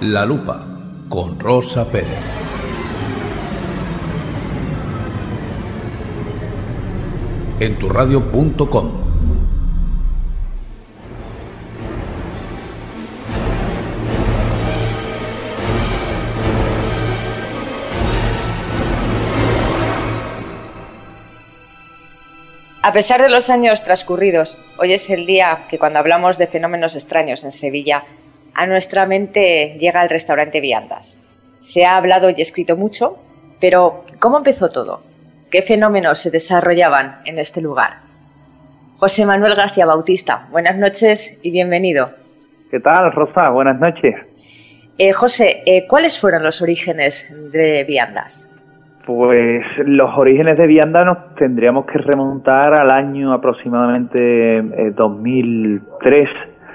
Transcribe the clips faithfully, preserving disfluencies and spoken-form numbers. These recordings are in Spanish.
La Lupa, con Rosa Pérez. En tu radio punto com. A pesar de los años transcurridos, hoy es el día que cuando hablamos de fenómenos extraños en Sevilla, a nuestra mente llega el restaurante Viandas. Se ha hablado y escrito mucho, pero ¿cómo empezó todo? ¿Qué fenómenos se desarrollaban en este lugar? José Manuel García Bautista, buenas noches y bienvenido. ¿Qué tal, Rosa? Buenas noches. Eh, José, eh, ¿cuáles fueron los orígenes de Viandas? Pues los orígenes de Viandas nos tendríamos que remontar al año aproximadamente eh, dos mil tres,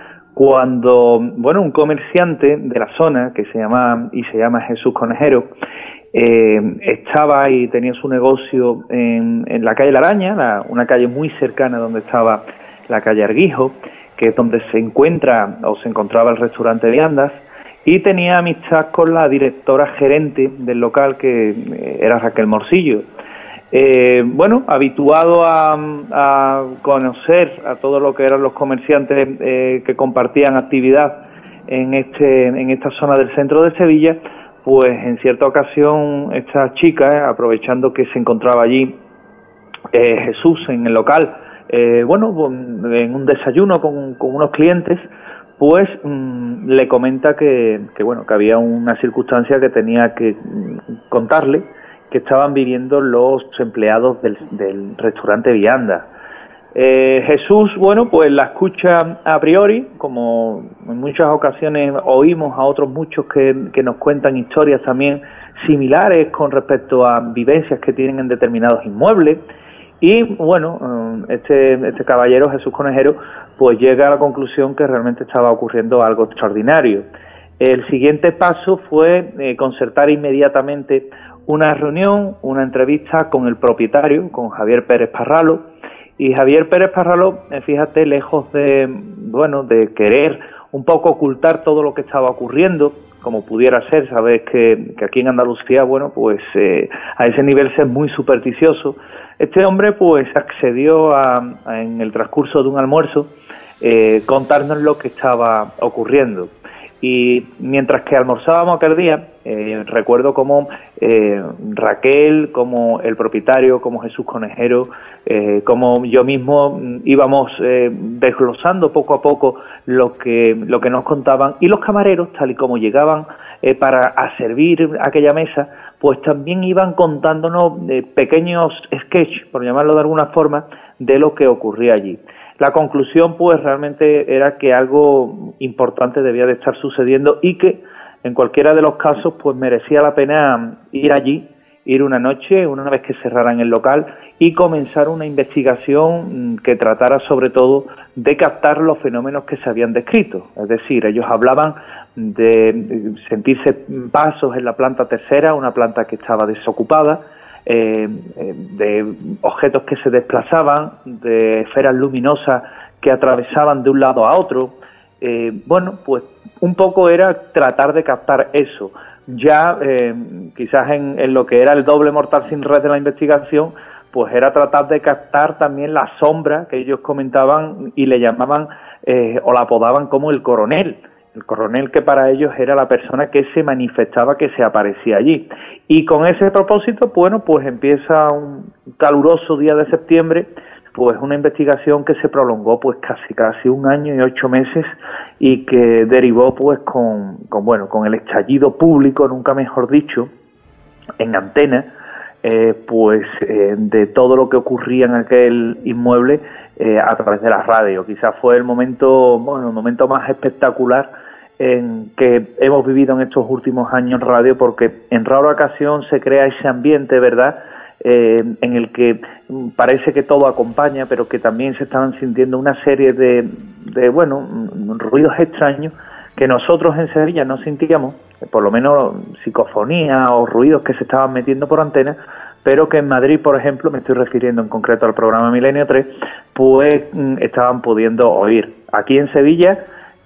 cuando, bueno, un comerciante de la zona que se llama y se llama Jesús Conejero eh, estaba y tenía su negocio en, en la calle La Araña, la, una calle muy cercana donde estaba la calle Arguijo, que es donde se encuentra o se encontraba el restaurante Viandas. Y tenía amistad con la directora gerente del local, que era Raquel Morcillo. Eh, bueno, habituado a, a conocer a todo lo que eran los comerciantes eh, que compartían actividad en este en esta zona del centro de Sevilla, pues en cierta ocasión esta chica, eh, aprovechando que se encontraba allí eh, Jesús en el local, eh, bueno, en un desayuno con, con unos clientes, pues mmm, le comenta que, que bueno que había una circunstancia que tenía que mmm, contarle, que estaban viviendo los empleados del, del restaurante Viandas. Eh, Jesús, bueno, pues la escucha a priori, como en muchas ocasiones oímos a otros muchos que, que nos cuentan historias también similares con respecto a vivencias que tienen en determinados inmuebles. Y bueno, este, este caballero, Jesús Conejero, pues llega a la conclusión que realmente estaba ocurriendo algo extraordinario. El siguiente paso fue eh, concertar inmediatamente una reunión, una entrevista con el propietario, con Javier Pérez Parralo. Y Javier Pérez Parralo, eh, fíjate, lejos de, bueno, de querer un poco ocultar todo lo que estaba ocurriendo, como pudiera ser, sabes que, que aquí en Andalucía, bueno, pues eh, a ese nivel se es muy supersticioso. Este hombre pues accedió a, a en el transcurso de un almuerzo eh, contarnos lo que estaba ocurriendo. Y mientras que almorzábamos aquel día, eh, recuerdo como eh, Raquel, como el propietario, como Jesús Conejero, eh, como yo mismo íbamos eh, desglosando poco a poco lo que lo que nos contaban, y los camareros, tal y como llegaban eh, para a servir aquella mesa, pues también iban contándonos eh, pequeños sketches, por llamarlo de alguna forma, de lo que ocurría allí. La conclusión, pues, realmente era que algo importante debía de estar sucediendo y que, en cualquiera de los casos, pues merecía la pena ir allí, ir una noche, una vez que cerraran el local, y comenzar una investigación que tratara sobre todo de captar los fenómenos que se habían descrito. Es decir, ellos hablaban de sentirse pasos en la planta tercera, una planta que estaba desocupada, Eh, de objetos que se desplazaban, de esferas luminosas que atravesaban de un lado a otro. Eh, bueno, pues un poco era tratar de captar eso. Ya eh, quizás en, en lo que era el doble mortal sin red de la investigación, pues era tratar de captar también la sombra que ellos comentaban y le llamaban eh, o la apodaban como el coronel. El coronel, que para ellos era la persona que se manifestaba, que se aparecía allí. Y con ese propósito, bueno, pues empieza un caluroso día de septiembre, pues una investigación que se prolongó pues casi casi un año y ocho meses y que derivó pues con, con bueno, con el estallido público, nunca mejor dicho, en antena, eh, pues eh, de todo lo que ocurría en aquel inmueble eh, a través de la radio. Quizás fue el momento, bueno, el momento más espectacular en que hemos vivido en estos últimos años en radio, porque en rara ocasión se crea ese ambiente, ¿verdad?, eh, en el que parece que todo acompaña, pero que también se estaban sintiendo una serie de, de bueno, ruidos extraños que nosotros en Sevilla no sentíamos, por lo menos psicofonía o ruidos que se estaban metiendo por antena, pero que en Madrid, por ejemplo, me estoy refiriendo en concreto al programa Milenio tres, pues estaban pudiendo oír. Aquí en Sevilla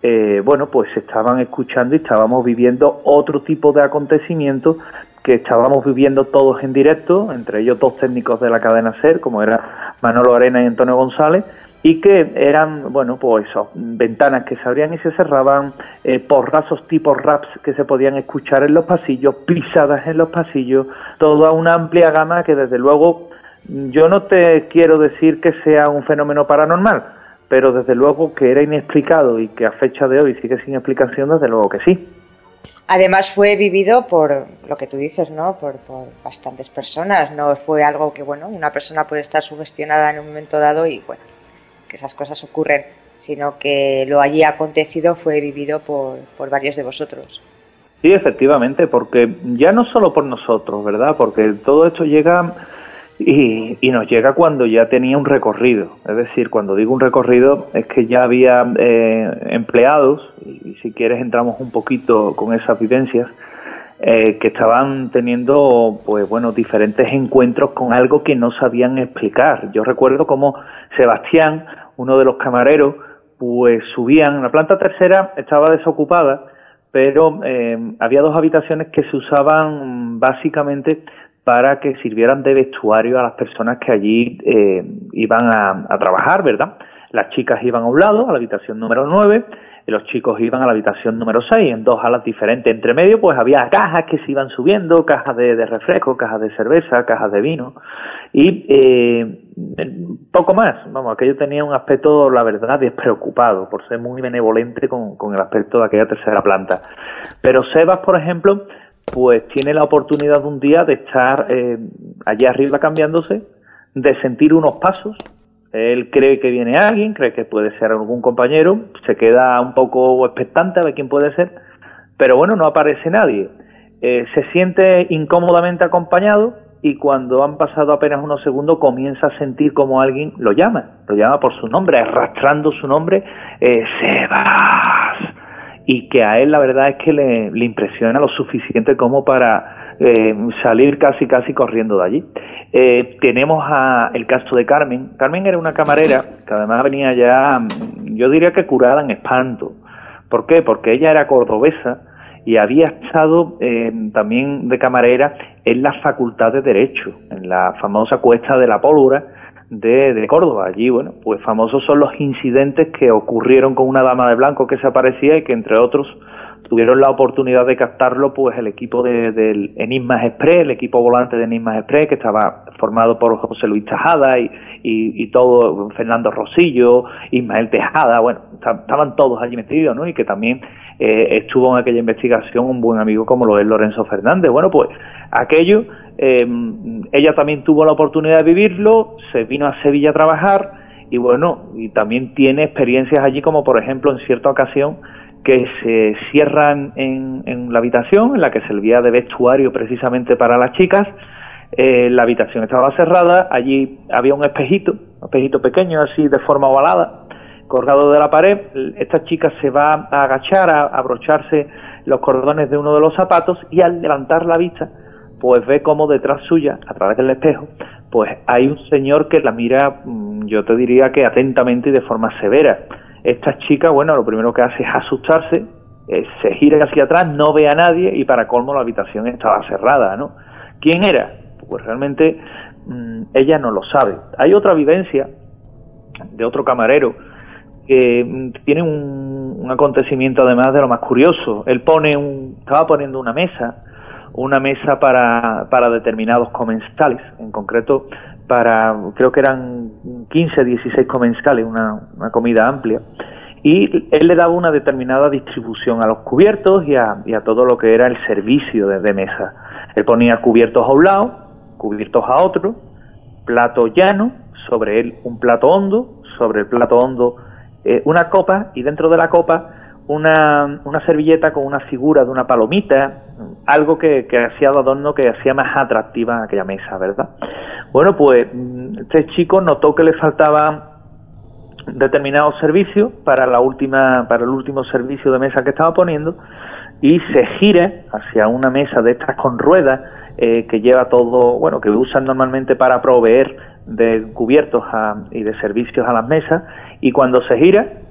eh, bueno, pues se estaban escuchando y estábamos viviendo otro tipo de acontecimientos que estábamos viviendo todos en directo, entre ellos dos técnicos de la cadena SER, como era Manolo Arena y Antonio González, y que eran, bueno, pues eso, ventanas que se abrían y se cerraban, eh, porrazos tipo raps que se podían escuchar en los pasillos, pisadas en los pasillos, toda una amplia gama que desde luego, yo no te quiero decir que sea un fenómeno paranormal, pero desde luego que era inexplicado y que a fecha de hoy sigue sin explicación, desde luego que sí. Además fue vivido por lo que tú dices, ¿no? Por, por bastantes personas, no fue algo que, bueno, una persona puede estar sugestionada en un momento dado y, bueno, que esas cosas ocurren, sino que lo allí acontecido fue vivido por, por varios de vosotros. Sí, efectivamente, porque ya no solo por nosotros, ¿verdad? Porque todo esto llega y, y nos llega cuando ya tenía un recorrido. Es decir, cuando digo un recorrido es que ya había eh, empleados, y si quieres entramos un poquito con esas vivencias, eh, que estaban teniendo, pues bueno, diferentes encuentros con algo que no sabían explicar. Yo recuerdo cómo Sebastián, uno de los camareros, pues subían, la planta tercera estaba desocupada, pero eh, había dos habitaciones que se usaban básicamente para que sirvieran de vestuario a las personas que allí eh, iban a, a trabajar, ¿verdad? Las chicas iban a un lado, a la habitación número nueve, y los chicos iban a la habitación número seis, en dos alas diferentes. Entre medio, pues había cajas que se iban subiendo, cajas de, de refresco, cajas de cerveza, cajas de vino, y eh, poco más. Vamos, aquello tenía un aspecto, la verdad, despreocupado, por ser muy benevolente con, con el aspecto de aquella tercera planta. Pero Sebas, por ejemplo, pues tiene la oportunidad de un día de estar eh, allá arriba cambiándose, de sentir unos pasos. Él cree que viene alguien, cree que puede ser algún compañero, se queda un poco expectante a ver quién puede ser, pero bueno, no aparece nadie. Eh, se siente incómodamente acompañado y cuando han pasado apenas unos segundos comienza a sentir como alguien lo llama, lo llama por su nombre, arrastrando su nombre, eh, Sebas. Y que a él la verdad es que le, le impresiona lo suficiente como para eh, salir casi casi corriendo de allí. Eh, tenemos a el caso de Carmen. Carmen era una camarera que además venía ya, yo diría que curada en espanto. ¿Por qué? Porque ella era cordobesa y había estado eh, también de camarera en la Facultad de Derecho, en la famosa Cuesta de la Pólvora de, de Córdoba. Allí, bueno, pues famosos son los incidentes que ocurrieron con una dama de blanco que se aparecía y que, entre otros, tuvieron la oportunidad de captarlo pues el equipo de, del Enigmas Express, el equipo volante de Enigmas Express, que estaba formado por José Luis Tejada y, y, y todo, Fernando Rosillo, Ismael Tejada, bueno, estaban todos allí metidos, ¿no? Y que también eh, estuvo en aquella investigación un buen amigo como lo es Lorenzo Fernández. Bueno, pues aquello, eh, ella también tuvo la oportunidad de vivirlo, se vino a Sevilla a trabajar y bueno, y también tiene experiencias allí, como por ejemplo en cierta ocasión que se cierran en, en la habitación en la que servía de vestuario precisamente para las chicas. Eh, la habitación estaba cerrada, allí había un espejito, un espejito pequeño así de forma ovalada, colgado de la pared. Esta chica se va a agachar, a, a abrocharse los cordones de uno de los zapatos y al levantar la vista, pues ve como detrás suya, a través del espejo, pues hay un señor que la mira, yo te diría que atentamente y de forma severa. Esta chica, bueno, lo primero que hace es asustarse, eh, se gira hacia atrás, no ve a nadie y para colmo la habitación estaba cerrada, ¿no? ¿Quién era? Pues realmente mmm, ella no lo sabe. Hay otra vivencia de otro camarero que mmm, tiene un, un acontecimiento además de lo más curioso. Él pone un, estaba poniendo una mesa, una mesa para, para determinados comensales, en concreto para, creo que eran quince, dieciséis comensales, una, una comida amplia, y él le daba una determinada distribución a los cubiertos y a, y a todo lo que era el servicio de, de mesa. Él ponía cubiertos a un lado, cubiertos a otro, plato llano, sobre él un plato hondo, sobre el plato hondo eh, una copa, y dentro de la copa una, una servilleta con una figura de una palomita, algo que, que hacía de adorno, que hacía más atractiva aquella mesa, ¿verdad? Bueno, pues este chico notó que le faltaba determinados servicios para la última, para el último servicio de mesa que estaba poniendo, y se gira hacia una mesa de estas con ruedas eh, que lleva todo, bueno, que usan normalmente para proveer de cubiertos a, y de servicios a las mesas, y cuando se gira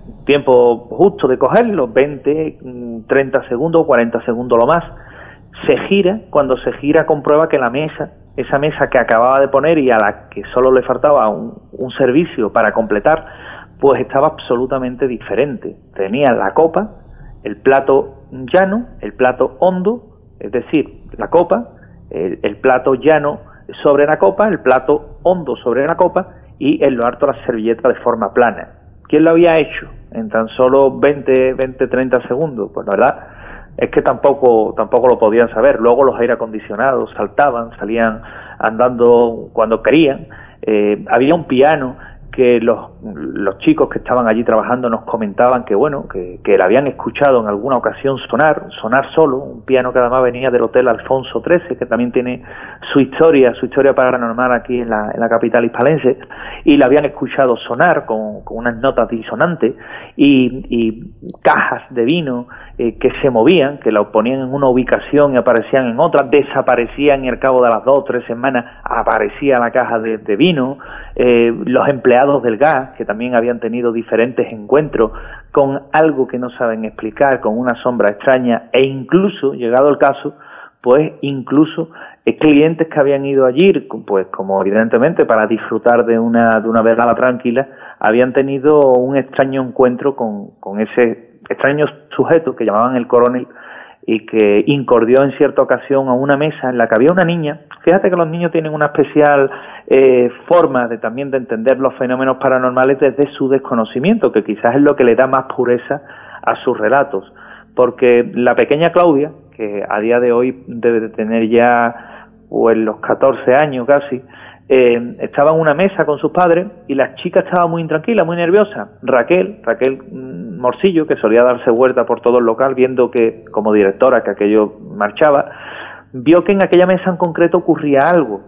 tiempo justo de cogerlo, veinte, treinta segundos, cuarenta segundos lo más. Se gira, cuando se gira comprueba que la mesa, esa mesa que acababa de poner y a la que solo le faltaba un, un servicio para completar, pues estaba absolutamente diferente. Tenía la copa, el plato llano, el plato hondo, es decir, la copa, el, el plato llano sobre la copa, el plato hondo sobre la copa y en lo alto la servilleta de forma plana. ¿Quién lo había hecho en tan solo veinte, treinta segundos? Pues la verdad es que tampoco tampoco lo podían saber. Luego los aire acondicionados saltaban, salían andando cuando querían. Eh, había un piano que los, los chicos que estaban allí trabajando nos comentaban que bueno, que, que le habían escuchado en alguna ocasión sonar, sonar solo, un piano que además venía del Hotel Alfonso trece, que también tiene su historia, su historia paranormal aquí en la, en la capital hispalense, y le habían escuchado sonar con, con unas notas disonantes y, y cajas de vino eh, que se movían, que lo ponían en una ubicación y aparecían en otra, desaparecían y al cabo de las dos o tres semanas aparecía la caja de, de vino. Eh, los empleados del gas, que también habían tenido diferentes encuentros con algo que no saben explicar, con una sombra extraña, e incluso, llegado el caso, pues incluso eh, clientes que habían ido allí, pues como evidentemente para disfrutar de una de una velada tranquila, habían tenido un extraño encuentro con, con ese extraño sujeto que llamaban el coronel, y que incordió en cierta ocasión a una mesa en la que había una niña. Fíjate que los niños tienen una especial eh, forma de también de entender los fenómenos paranormales desde su desconocimiento, que quizás es lo que le da más pureza a sus relatos, porque la pequeña Claudia, que a día de hoy debe de tener ya pues los catorce años casi, eh, estaba en una mesa con sus padres y la chica estaba muy intranquila, muy nerviosa. Raquel, Raquel Morcillo, que solía darse vuelta por todo el local viendo que, como directora, que aquello marchaba, vio que en aquella mesa en concreto ocurría algo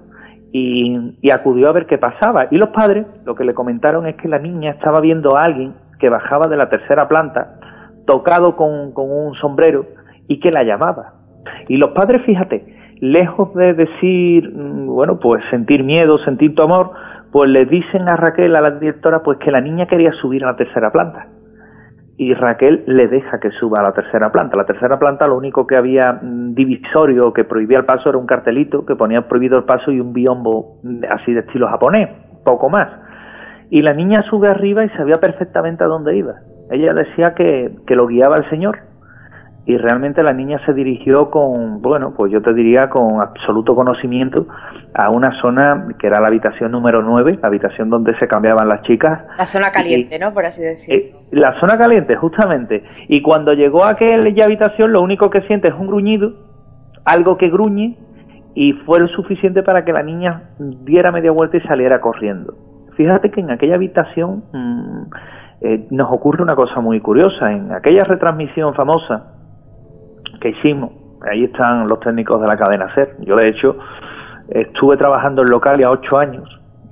y, y acudió a ver qué pasaba. Y los padres lo que le comentaron es que la niña estaba viendo a alguien que bajaba de la tercera planta, tocado con, con un sombrero, y que la llamaba. Y los padres, fíjate, lejos de decir, bueno, pues sentir miedo, sentir tu amor, pues le dicen a Raquel, a la directora, pues que la niña quería subir a la tercera planta. Y Raquel le deja que suba a la tercera planta. La tercera planta, lo único que había divisorio que prohibía el paso era un cartelito que ponía prohibido el paso y un biombo así de estilo japonés, poco más. Y la niña sube arriba y sabía perfectamente a dónde iba. Ella decía que, que lo guiaba el Señor. Y realmente la niña se dirigió con, bueno, pues yo te diría con absoluto conocimiento a una zona que era la habitación número nueve, la habitación donde se cambiaban las chicas. La zona caliente, y, ¿no? Por así decirlo. Eh, la zona caliente, justamente. Y cuando llegó a aquella habitación, lo único que siente es un gruñido, algo que gruñe, y fue lo suficiente para que la niña diera media vuelta y saliera corriendo. Fíjate que en aquella habitación mmm, eh, nos ocurre una cosa muy curiosa. En aquella retransmisión famosa que hicimos, ahí están los técnicos de la cadena SER. Yo de hecho estuve trabajando en local ya ocho años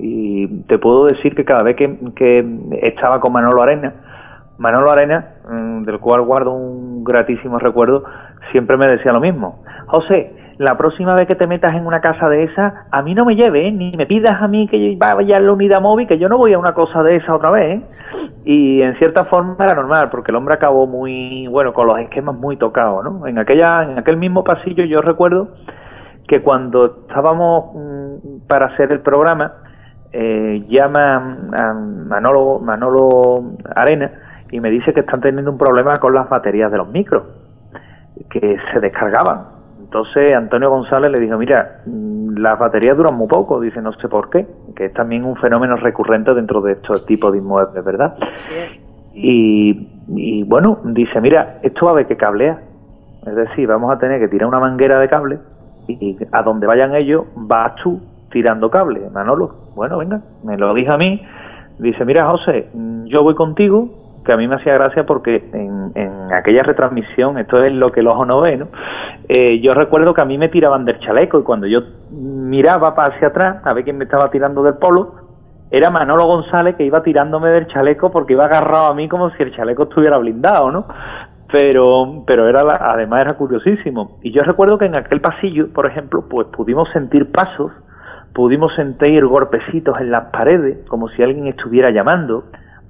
y te puedo decir que cada vez que, que estaba con Manolo Arena, Manolo Arena, del cual guardo un gratísimo recuerdo, siempre me decía lo mismo: José, la próxima vez que te metas en una casa de esa, a mí no me lleves, ¿eh? Ni me pidas a mí que vaya en la unidad móvil, que yo no voy a una cosa de esa otra vez, ¿eh? Y en cierta forma era normal, porque el hombre acabó muy, bueno, con los esquemas muy tocados, ¿no? En aquella, en aquel mismo pasillo yo recuerdo que cuando estábamos mmm, para hacer el programa, eh, llama a Manolo, Manolo Arena y me dice que están teniendo un problema con las baterías de los micros, que se descargaban. Entonces Antonio González le dijo: mira, las baterías duran muy poco. Dice: no sé por qué, que es también un fenómeno recurrente dentro de estos tipos de inmuebles, ¿verdad? Así es. Y, y bueno, dice: mira, esto va a haber que cablear. Es decir, vamos a tener que tirar una manguera de cable y a donde vayan ellos vas tú tirando cable. Manolo, bueno, venga, me lo dijo a mí. Dice: mira, José, yo voy contigo, que a mí me hacía gracia porque en, en aquella retransmisión, esto es lo que el ojo no ve, ¿no? Eh, yo recuerdo que a mí me tiraban del chaleco y cuando yo miraba para hacia atrás a ver quién me estaba tirando del polo, era Manolo González, que iba tirándome del chaleco porque iba agarrado a mí como si el chaleco estuviera blindado, ¿no? Pero, pero era la, además era curiosísimo. Y yo recuerdo que en aquel pasillo, por ejemplo, pues pudimos sentir pasos, pudimos sentir golpecitos en las paredes, como si alguien estuviera llamando.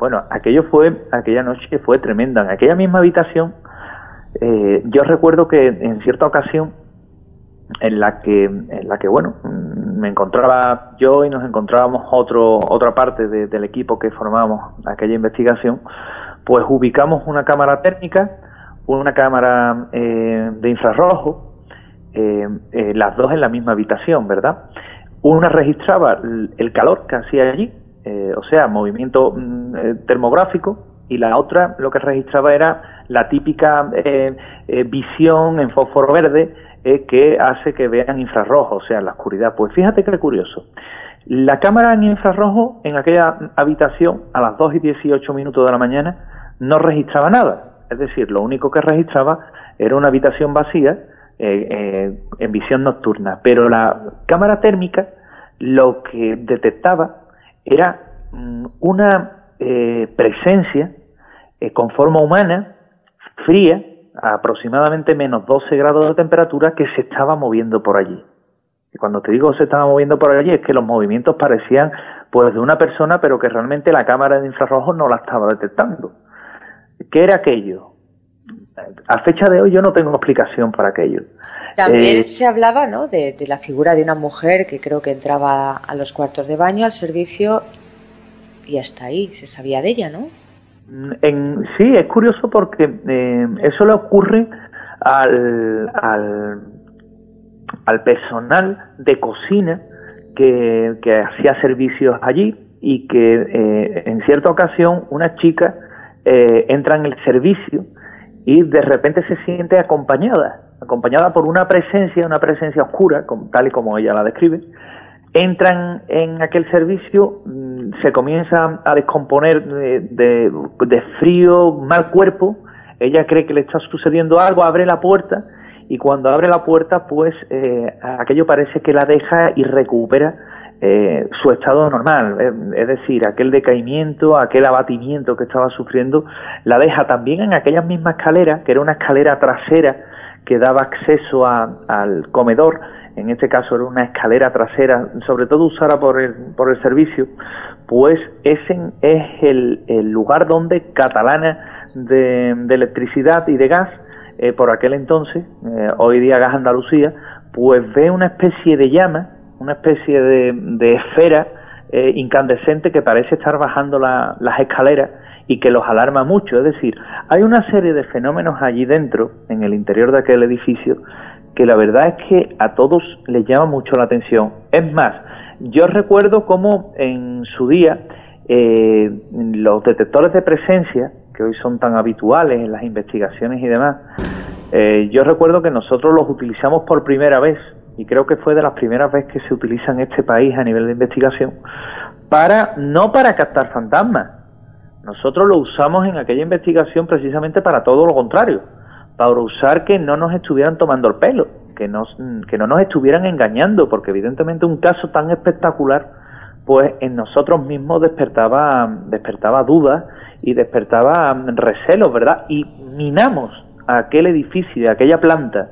Bueno, aquello fue, aquella noche fue tremenda. En aquella misma habitación, eh, yo recuerdo que en cierta ocasión, en la que, en la que bueno, me encontraba yo y nos encontrábamos otro, otra parte de, del equipo que formábamos aquella investigación, pues ubicamos una cámara térmica, una cámara eh, de infrarrojo, eh, eh, las dos en la misma habitación, ¿verdad? Una registraba el calor que hacía allí, eh, o sea, movimiento eh, termográfico, y la otra lo que registraba era la típica eh, eh, visión en fósforo verde eh, que hace que vean infrarrojo, o sea, en la oscuridad. Pues fíjate qué curioso. La cámara en infrarrojo en aquella habitación a las dos y dieciocho minutos de la mañana no registraba nada. Es decir, lo único que registraba era una habitación vacía eh, eh, en visión nocturna. Pero la cámara térmica lo que detectaba era mm, una eh, presencia eh, con forma humana, fría, a aproximadamente menos doce grados de temperatura, que se estaba moviendo por allí. Y cuando te digo se estaba moviendo por allí, es que los movimientos parecían pues de una persona, pero que realmente la cámara de infrarrojos no la estaba detectando. ¿Qué era aquello? A fecha de hoy yo no tengo explicación para aquello. También eh, se hablaba, ¿no?, de, de la figura de una mujer que creo que entraba a los cuartos de baño, al servicio, y hasta ahí se sabía de ella, ¿no? En, sí, es curioso porque eh, eso le ocurre al, al, al personal de cocina que, que hacía servicios allí, y que eh, en cierta ocasión una chica eh, entra en el servicio y de repente se siente acompañada, acompañada por una presencia, una presencia oscura, tal y como ella la describe. Entran en aquel servicio, se comienza a descomponer de, de, de frío, mal cuerpo. Ella cree que le está sucediendo algo, abre la puerta, y cuando abre la puerta, pues eh, aquello parece que la deja y recupera eh, su estado normal. Es decir, aquel decaimiento, aquel abatimiento que estaba sufriendo, la deja también en aquella misma escalera, que era una escalera trasera que daba acceso a, al comedor. En este caso era una escalera trasera, sobre todo usada por el, por el servicio. Pues ese es el, el lugar donde Catalana de, de Electricidad y de Gas, eh, por aquel entonces, eh, hoy día Gas Andalucía, pues ve una especie de llama, una especie de, de esfera eh, incandescente que parece estar bajando la, las escaleras, y que los alarma mucho. Es decir, hay una serie de fenómenos allí dentro, en el interior de aquel edificio, que la verdad es que a todos les llama mucho la atención. Es más, yo recuerdo cómo en su día eh, los detectores de presencia, que hoy son tan habituales en las investigaciones y demás, eh, yo recuerdo que nosotros los utilizamos por primera vez, y creo que fue de las primeras veces que se utilizan en este país a nivel de investigación, para no para captar fantasmas. Nosotros lo usamos en aquella investigación precisamente para todo lo contrario, para usar que no nos estuvieran tomando el pelo, que, nos, que no nos estuvieran engañando, porque evidentemente un caso tan espectacular, pues en nosotros mismos despertaba, despertaba dudas y despertaba recelos, ¿verdad? Y minamos aquel edificio, aquella planta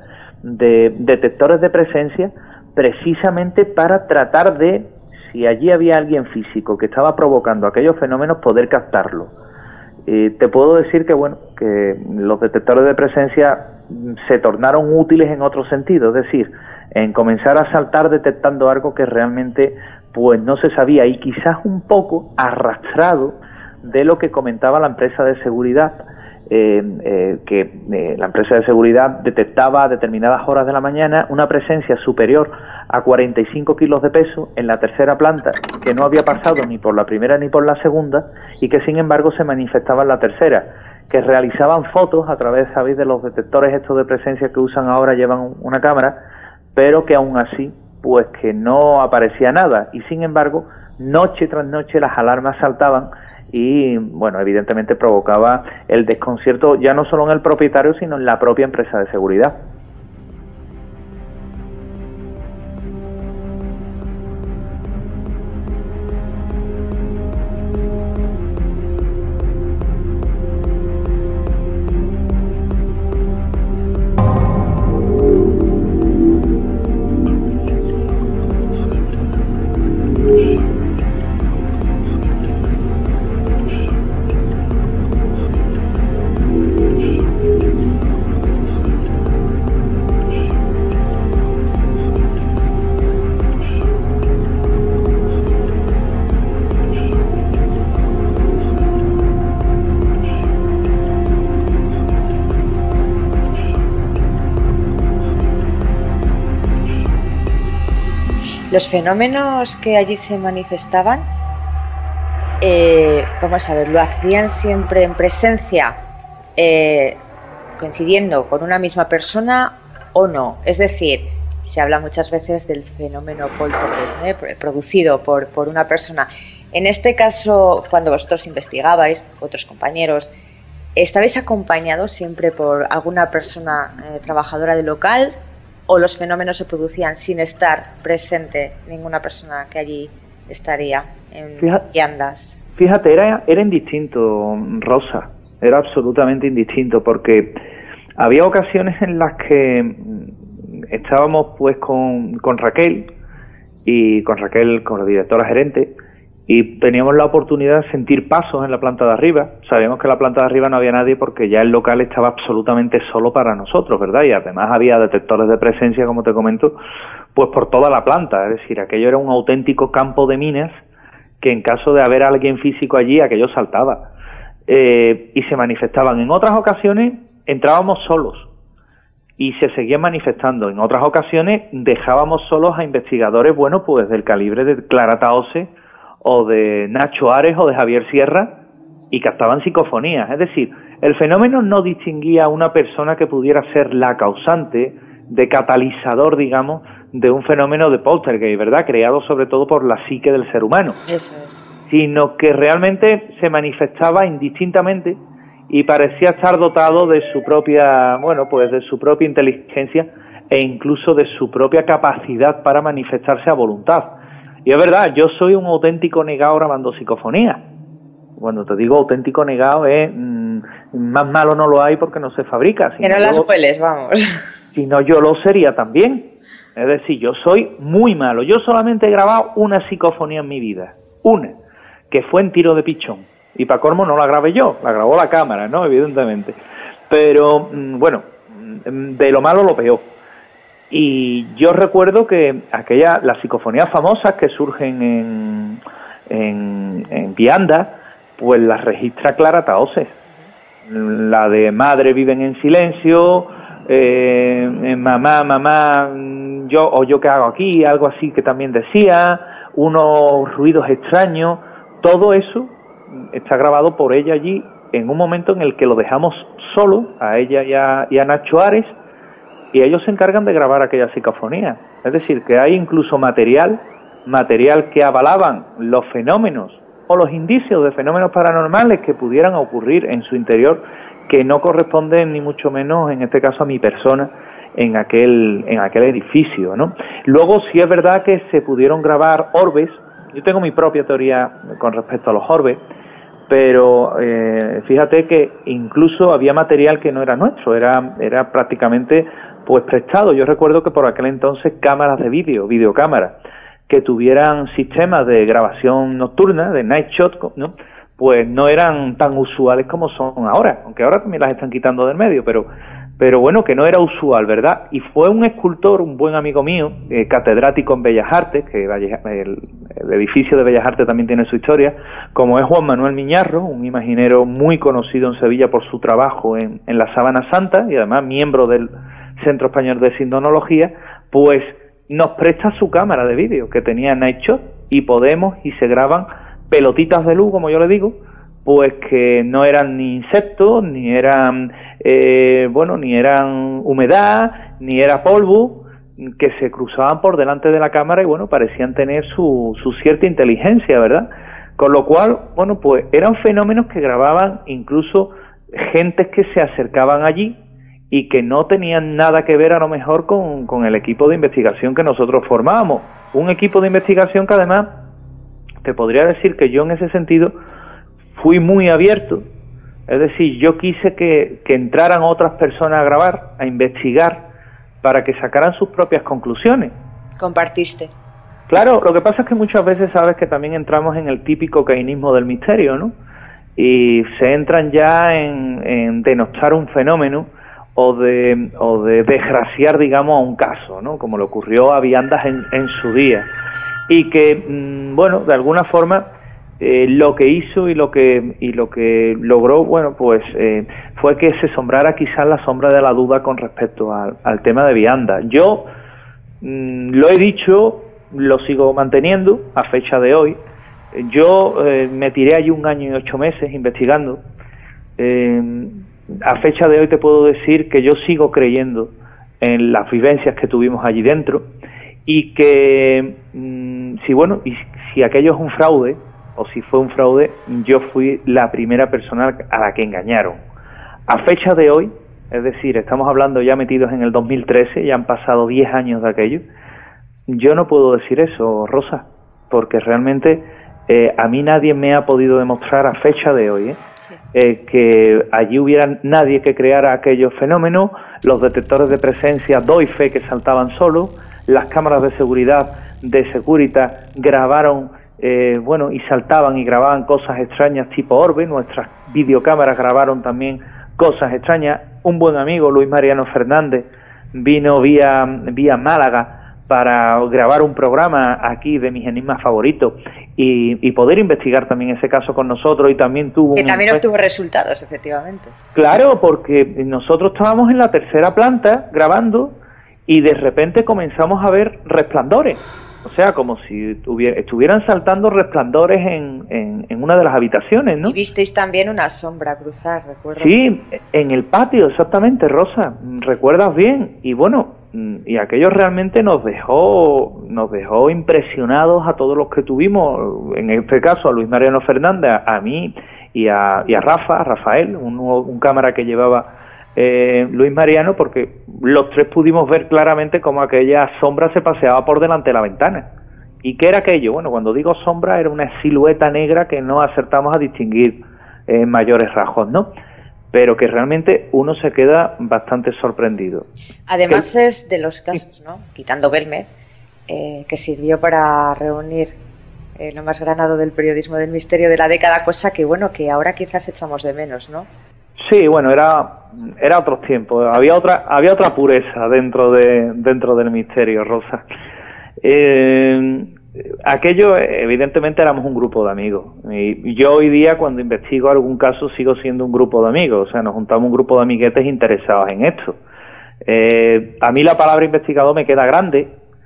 de detectores de presencia, precisamente para tratar de, si allí había alguien físico que estaba provocando aquellos fenómenos, poder captarlo. Eh, te puedo decir que bueno, que los detectores de presencia se tornaron útiles en otro sentido, es decir, en comenzar a saltar detectando algo que realmente pues no se sabía, y quizás un poco arrastrado de lo que comentaba la empresa de seguridad, eh, eh, que eh, la empresa de seguridad detectaba a determinadas horas de la mañana una presencia superior a cuarenta y cinco kilos de peso en la tercera planta, que no había pasado ni por la primera ni por la segunda, y que sin embargo se manifestaba en la tercera, que realizaban fotos a través, sabéis, de los detectores estos de presencia que usan ahora, llevan una cámara, pero que aún así pues que no aparecía nada, y sin embargo noche tras noche las alarmas saltaban, y bueno, evidentemente provocaba el desconcierto ya no solo en el propietario, sino en la propia empresa de seguridad. Los fenómenos que allí se manifestaban, eh, vamos a ver, ¿lo hacían siempre en presencia, eh, coincidiendo con una misma persona o no? Es decir, se habla muchas veces del fenómeno poltergeist, ¿eh? producido por, por una persona. En este caso, cuando vosotros investigabais, otros compañeros, ¿estabais acompañados siempre por alguna persona eh, trabajadora del local, o los fenómenos se producían sin estar presente ninguna persona que allí estaría en viandas? Fíjate, era, era indistinto, Rosa, era absolutamente indistinto, porque había ocasiones en las que estábamos pues con, con Raquel, y con Raquel, con la directora gerente, y teníamos la oportunidad de sentir pasos en la planta de arriba. Sabíamos que en la planta de arriba no había nadie porque ya el local estaba absolutamente solo para nosotros, ¿verdad? Y además había detectores de presencia, como te comento, pues por toda la planta. Es decir, aquello era un auténtico campo de minas que en caso de haber alguien físico allí, aquello saltaba. Eh, y se manifestaban. En otras ocasiones entrábamos solos y se seguían manifestando. En otras ocasiones dejábamos solos a investigadores, bueno, pues del calibre de Clara Taose o de Nacho Ares o de Javier Sierra, y captaban psicofonías. Es decir, el fenómeno no distinguía a una persona que pudiera ser la causante, de catalizador, digamos, de un fenómeno de poltergeist, ¿verdad? Creado sobre todo por la psique del ser humano. Eso es. Sino que realmente se manifestaba indistintamente y parecía estar dotado de su propia, bueno, pues de su propia inteligencia e incluso de su propia capacidad para manifestarse a voluntad. Y es verdad, yo soy un auténtico negado grabando psicofonía. Cuando te digo auténtico negado es mmm, más malo no lo hay porque no se fabrica. Si que no, no las yo, hueles, vamos. Si no, yo lo sería también. Es decir, yo soy muy malo. Yo solamente he grabado una psicofonía en mi vida. Una. Que fue en Tiro de Pichón. Y para colmo no la grabé yo, la grabó la cámara, ¿no? Evidentemente. Pero, mmm, bueno, de lo malo lo peor. Y yo recuerdo que aquella, las psicofonías famosas que surgen en, en, en Vianda, pues las registra Clara Taose. La de Madre viven en silencio, eh, mamá, mamá, yo o yo qué hago aquí, algo así que también decía, unos ruidos extraños, todo eso está grabado por ella allí en un momento en el que lo dejamos solo, a ella y a, y a Nacho Ares, y ellos se encargan de grabar aquella psicofonía. Es decir, que hay incluso material, material que avalaban los fenómenos o los indicios de fenómenos paranormales que pudieran ocurrir en su interior, que no corresponden ni mucho menos, en este caso, a mi persona en aquel, en aquel edificio, ¿no? Luego sí es verdad que se pudieron grabar orbes. Yo tengo mi propia teoría con respecto a los orbes, pero eh, fíjate que incluso había material que no era nuestro, era, era prácticamente pues prestado. Yo recuerdo que por aquel entonces cámaras de vídeo, videocámaras, que tuvieran sistemas de grabación nocturna, de night shot, ¿no? Pues no eran tan usuales como son ahora, aunque ahora también las están quitando del medio, pero pero bueno, que no era usual, ¿verdad? Y fue un escultor, un buen amigo mío, eh, catedrático en Bellas Artes, que el, el edificio de Bellas Artes también tiene su historia, como es Juan Manuel Miñarro, un imaginero muy conocido en Sevilla por su trabajo en, en la Sábana Santa, y además miembro del Centro Español de Sindonología, pues nos presta su cámara de vídeo, que tenía Night Shot, y podemos, y se graban pelotitas de luz, como yo le digo, pues que no eran ni insectos, ni eran, eh, bueno, ni eran humedad, ni era polvo, que se cruzaban por delante de la cámara y, bueno, parecían tener su, su cierta inteligencia, ¿verdad? Con lo cual, bueno, pues eran fenómenos que grababan incluso gentes que se acercaban allí y que no tenían nada que ver a lo mejor con, con el equipo de investigación que nosotros formábamos. Un equipo de investigación que además, te podría decir que yo en ese sentido fui muy abierto, es decir, yo quise que, que entraran otras personas a grabar, a investigar, para que sacaran sus propias conclusiones. Compartiste. Claro, lo que pasa es que muchas veces sabes que también entramos en el típico cainismo del misterio, ¿no? Y se entran ya en, en denostar un fenómeno o de, o de desgraciar, digamos, a un caso, ¿no? Como le ocurrió a Viandas en, en su día. Y que, mmm, bueno, de alguna forma, Eh, lo que hizo y lo que y lo que logró, bueno, pues eh, fue que se sombrara quizás la sombra de la duda con respecto al, al tema de Vianda. Yo mmm, lo he dicho lo sigo manteniendo a fecha de hoy. Yo eh, me tiré allí un año y ocho meses investigando. Eh, a fecha de hoy te puedo decir que yo sigo creyendo en las vivencias que tuvimos allí dentro y que mmm, si bueno, y si aquello es un fraude o si fue un fraude, yo fui la primera persona a la que engañaron. A fecha de hoy, es decir, estamos hablando ya metidos en el dos mil trece, ya han pasado diez años de aquello, yo no puedo decir eso, Rosa, porque realmente eh, a mí nadie me ha podido demostrar a fecha de hoy, ¿eh? Sí. Eh, que allí hubiera nadie que creara aquellos fenómenos, los detectores de presencia doy fe que saltaban solos, las cámaras de seguridad de Securitas grabaron, eh, bueno, y saltaban y grababan cosas extrañas tipo orbe, nuestras videocámaras grabaron también cosas extrañas. Un buen amigo, Luis Mariano Fernández, vino vía, vía Málaga para grabar un programa aquí de mis enigmas favoritos y, y poder investigar también ese caso con nosotros, y también tuvo... Que también obtuvo resultados, efectivamente. Claro, porque nosotros estábamos en la tercera planta grabando y de repente comenzamos a ver resplandores, o sea, como si tuviera, estuvieran saltando resplandores en, en, en una de las habitaciones, ¿no? Y visteis también una sombra cruzar, recuerdo. Sí, en el patio, exactamente, Rosa, recuerdas bien, y bueno... y aquello realmente nos dejó nos dejó impresionados a todos los que tuvimos, en este caso a Luis Mariano Fernández, a, a mí y a, y a Rafa, a Rafael, un, un cámara que llevaba eh, Luis Mariano, porque los tres pudimos ver claramente cómo aquella sombra se paseaba por delante de la ventana. ¿Y qué era aquello? Bueno, cuando digo sombra, era una silueta negra que no acertamos a distinguir en eh, mayores rasgos, ¿no? Pero que realmente uno se queda bastante sorprendido. Además que... es de los casos, ¿no? Quitando Belmez, eh, que sirvió para reunir eh, lo más granado del periodismo del misterio de la década, cosa que, bueno, que ahora quizás echamos de menos, ¿no? Sí, bueno, era era otros tiempos, había otra había otra pureza dentro de dentro del misterio, Rosa. Eh... Aquello, evidentemente, éramos un grupo de amigos, y yo hoy día, cuando investigo algún caso, sigo siendo un grupo de amigos, o sea, nos juntamos un grupo de amiguetes interesados en esto. Eh, a mí la palabra investigador me queda grande,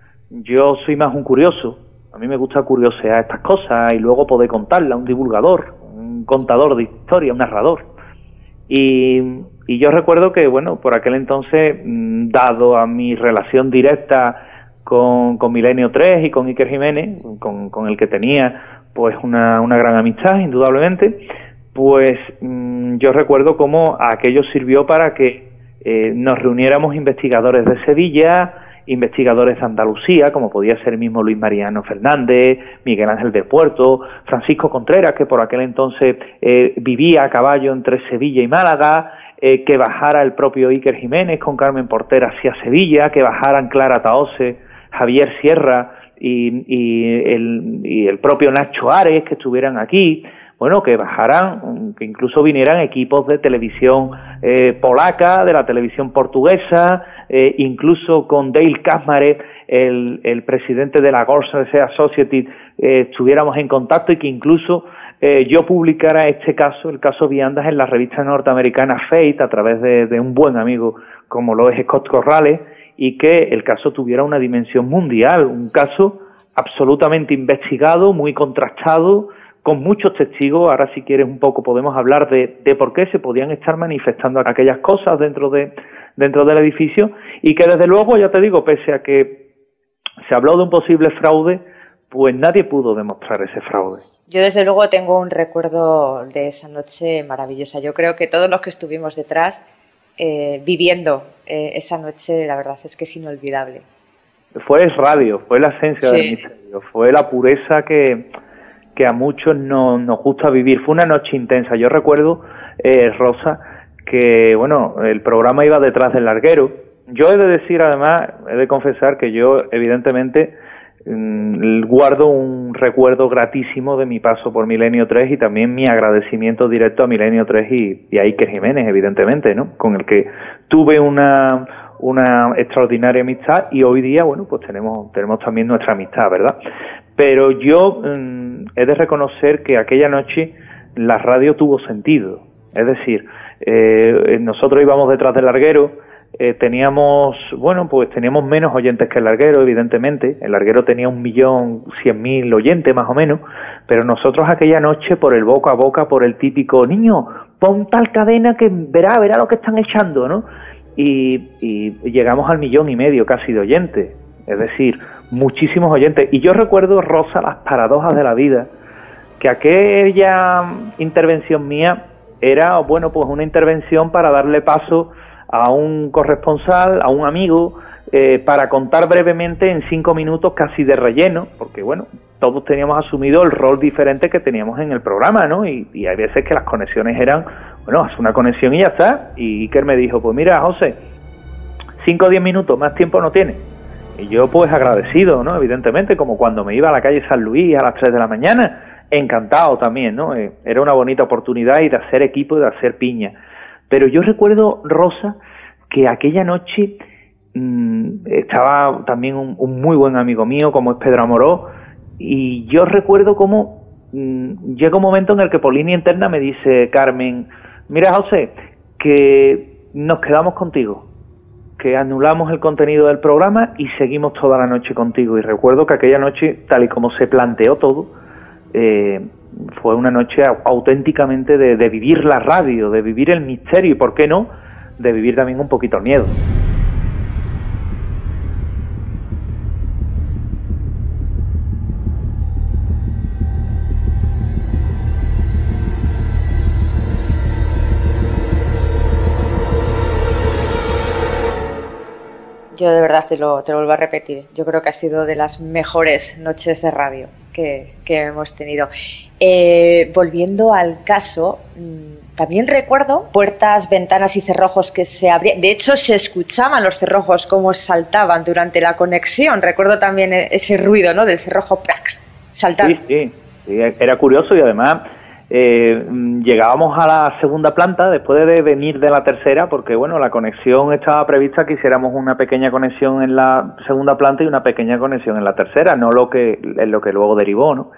yo soy más un curioso, a mí me gusta curiosear estas cosas y luego poder contarlas, un divulgador, un contador de historia, un narrador. Y, y yo recuerdo que, bueno, por aquel entonces, dado a mi relación directa con, con Milenio tres y con Iker Jiménez, con, con el que tenía pues una, una gran amistad, indudablemente, pues mmm, yo recuerdo cómo aquello sirvió para que eh, nos reuniéramos investigadores de Sevilla, investigadores de Andalucía, como podía ser el mismo Luis Mariano Fernández, Miguel Ángel del Puerto, Francisco Contreras, que por aquel entonces eh, vivía a caballo entre Sevilla y Málaga, eh, que bajara el propio Iker Jiménez con Carmen Porter hacia Sevilla, que bajaran Clara Taose, Javier Sierra y, y, el, y el propio Nacho Ares, que estuvieran aquí, bueno, que bajaran, que incluso vinieran equipos de televisión eh, polaca, de la televisión portuguesa, eh, incluso con Dale Kaczmarek, el, el presidente de la Gorsa Society, eh, estuviéramos en contacto, y que incluso eh, yo publicara este caso, el caso Viandas, en la revista norteamericana Fate, a través de, de un buen amigo como lo es Scott Corrales, y que el caso tuviera una dimensión mundial, un caso absolutamente investigado, muy contrastado, con muchos testigos. Ahora, si quieres un poco, podemos hablar de, de por qué se podían estar manifestando aquellas cosas dentro de dentro del edificio, y que desde luego, ya te digo, pese a que se habló de un posible fraude, pues nadie pudo demostrar ese fraude. Yo desde luego tengo un recuerdo de esa noche maravillosa. Yo creo que todos los que estuvimos detrás eh, viviendo eh, esa noche, la verdad es que es inolvidable. Fue radio, fue la esencia sí. del misterio, fue la pureza que, que a muchos no, nos gusta vivir. Fue una noche intensa. Yo recuerdo, eh, Rosa, que bueno, el programa iba detrás del larguero. Yo he de decir, además, he de confesar que yo, evidentemente, mmm, guardo un recuerdo gratísimo de mi paso por Milenio tres, y también mi agradecimiento directo a Milenio tres y, y a Iker Jiménez, evidentemente, ¿no? Con el que tuve una una extraordinaria amistad, y hoy día, bueno, pues tenemos tenemos también nuestra amistad, ¿verdad? Pero yo mmm, he de reconocer que aquella noche la radio tuvo sentido. Es decir, eh, nosotros íbamos detrás del larguero, eh, teníamos, bueno, pues teníamos menos oyentes que el Larguero, evidentemente. El Larguero tenía un millón cien mil oyentes, más o menos, pero nosotros aquella noche, por el boca a boca, por el típico, niño, pon tal cadena que verá, verá lo que están echando, ¿no? Y, y llegamos al millón y medio casi de oyentes, es decir, muchísimos oyentes. Y yo recuerdo, Rosa, las paradojas de la vida, que aquella intervención mía era, bueno, pues una intervención para darle paso a un corresponsal, a un amigo, eh, para contar brevemente en cinco minutos casi de relleno, porque bueno, todos teníamos asumido el rol diferente que teníamos en el programa, ¿no? Y, y hay veces que las conexiones eran, bueno, haz una conexión y ya está. Y Iker me dijo, pues mira, José, cinco o diez minutos, más tiempo no tiene. Y yo pues agradecido, ¿no? Evidentemente, como cuando me iba a la calle San Luis a las tres de la mañana, encantado también, ¿no? Eh, era una bonita oportunidad y de hacer equipo y de hacer piña. Pero yo recuerdo, Rosa, que aquella noche mmm, estaba también un, un muy buen amigo mío, como es Pedro Amoró, y yo recuerdo cómo mmm, llega un momento en el que por línea interna me dice Carmen, mira, José, que nos quedamos contigo, que anulamos el contenido del programa y seguimos toda la noche contigo. Y recuerdo que aquella noche, tal y como se planteó todo, eh, fue una noche auténticamente de, de vivir la radio, de vivir el misterio y, ¿por qué no?, de vivir también un poquito el miedo. Yo de verdad te lo, te lo vuelvo a repetir. Yo creo que ha sido de las mejores noches de radio que, que hemos tenido. Eh, volviendo al caso, también recuerdo puertas, ventanas y cerrojos que se abrían. De hecho, se escuchaban los cerrojos como saltaban durante la conexión. Recuerdo también ese ruido, ¿no?, del cerrojo ¡prax! Saltando. Sí, sí, sí, era curioso y además eh, llegábamos a la segunda planta después de venir de la tercera, porque bueno, la conexión estaba prevista que hiciéramos una pequeña conexión en la segunda planta y una pequeña conexión en la tercera, no lo que en lo que luego derivó, ¿no?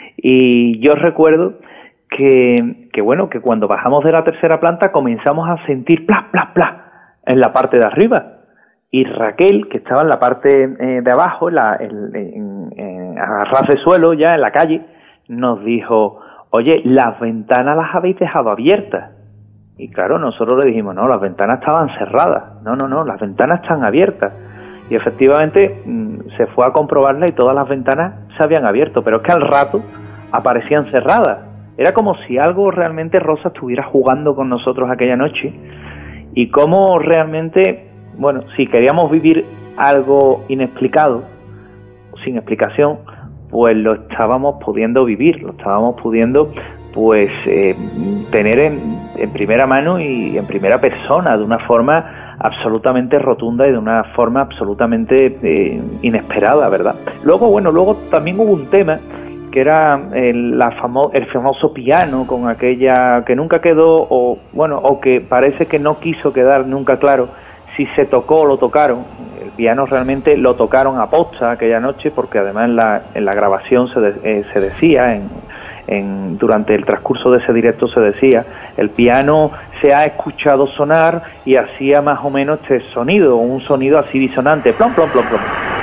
Y yo recuerdo que, que bueno, que cuando bajamos de la tercera planta comenzamos a sentir plas, plas, plas en la parte de arriba. Y Raquel, que estaba en la parte eh, de abajo, en la, en, en, en, a ras de suelo, ya en la calle, nos dijo, oye, las ventanas las habéis dejado abiertas. Y claro, nosotros le dijimos, no, las ventanas estaban cerradas. No, no, no, las ventanas están abiertas. Y efectivamente mmm, se fue a comprobarla y todas las ventanas se habían abierto, pero es que al rato aparecían cerradas. Era como si algo realmente, Rosa, estuviera jugando con nosotros aquella noche, y como realmente, bueno, si queríamos vivir algo inexplicado, sin explicación, pues lo estábamos pudiendo vivir, lo estábamos pudiendo pues eh, tener en, en primera mano y en primera persona, de una forma absolutamente rotunda y de una forma absolutamente eh, inesperada, ¿verdad? Luego, bueno, luego también hubo un tema que era el, la famo el famoso piano, con aquella que nunca quedó, o bueno, o que parece que no quiso quedar nunca claro si se tocó o lo tocaron. El piano realmente lo tocaron a posta aquella noche, porque además en la, en la grabación se, de, eh, se decía, en, en, durante el transcurso de ese directo se decía, el piano se ha escuchado sonar y hacía más o menos este sonido, un sonido así disonante, plom, plom, plom, plom.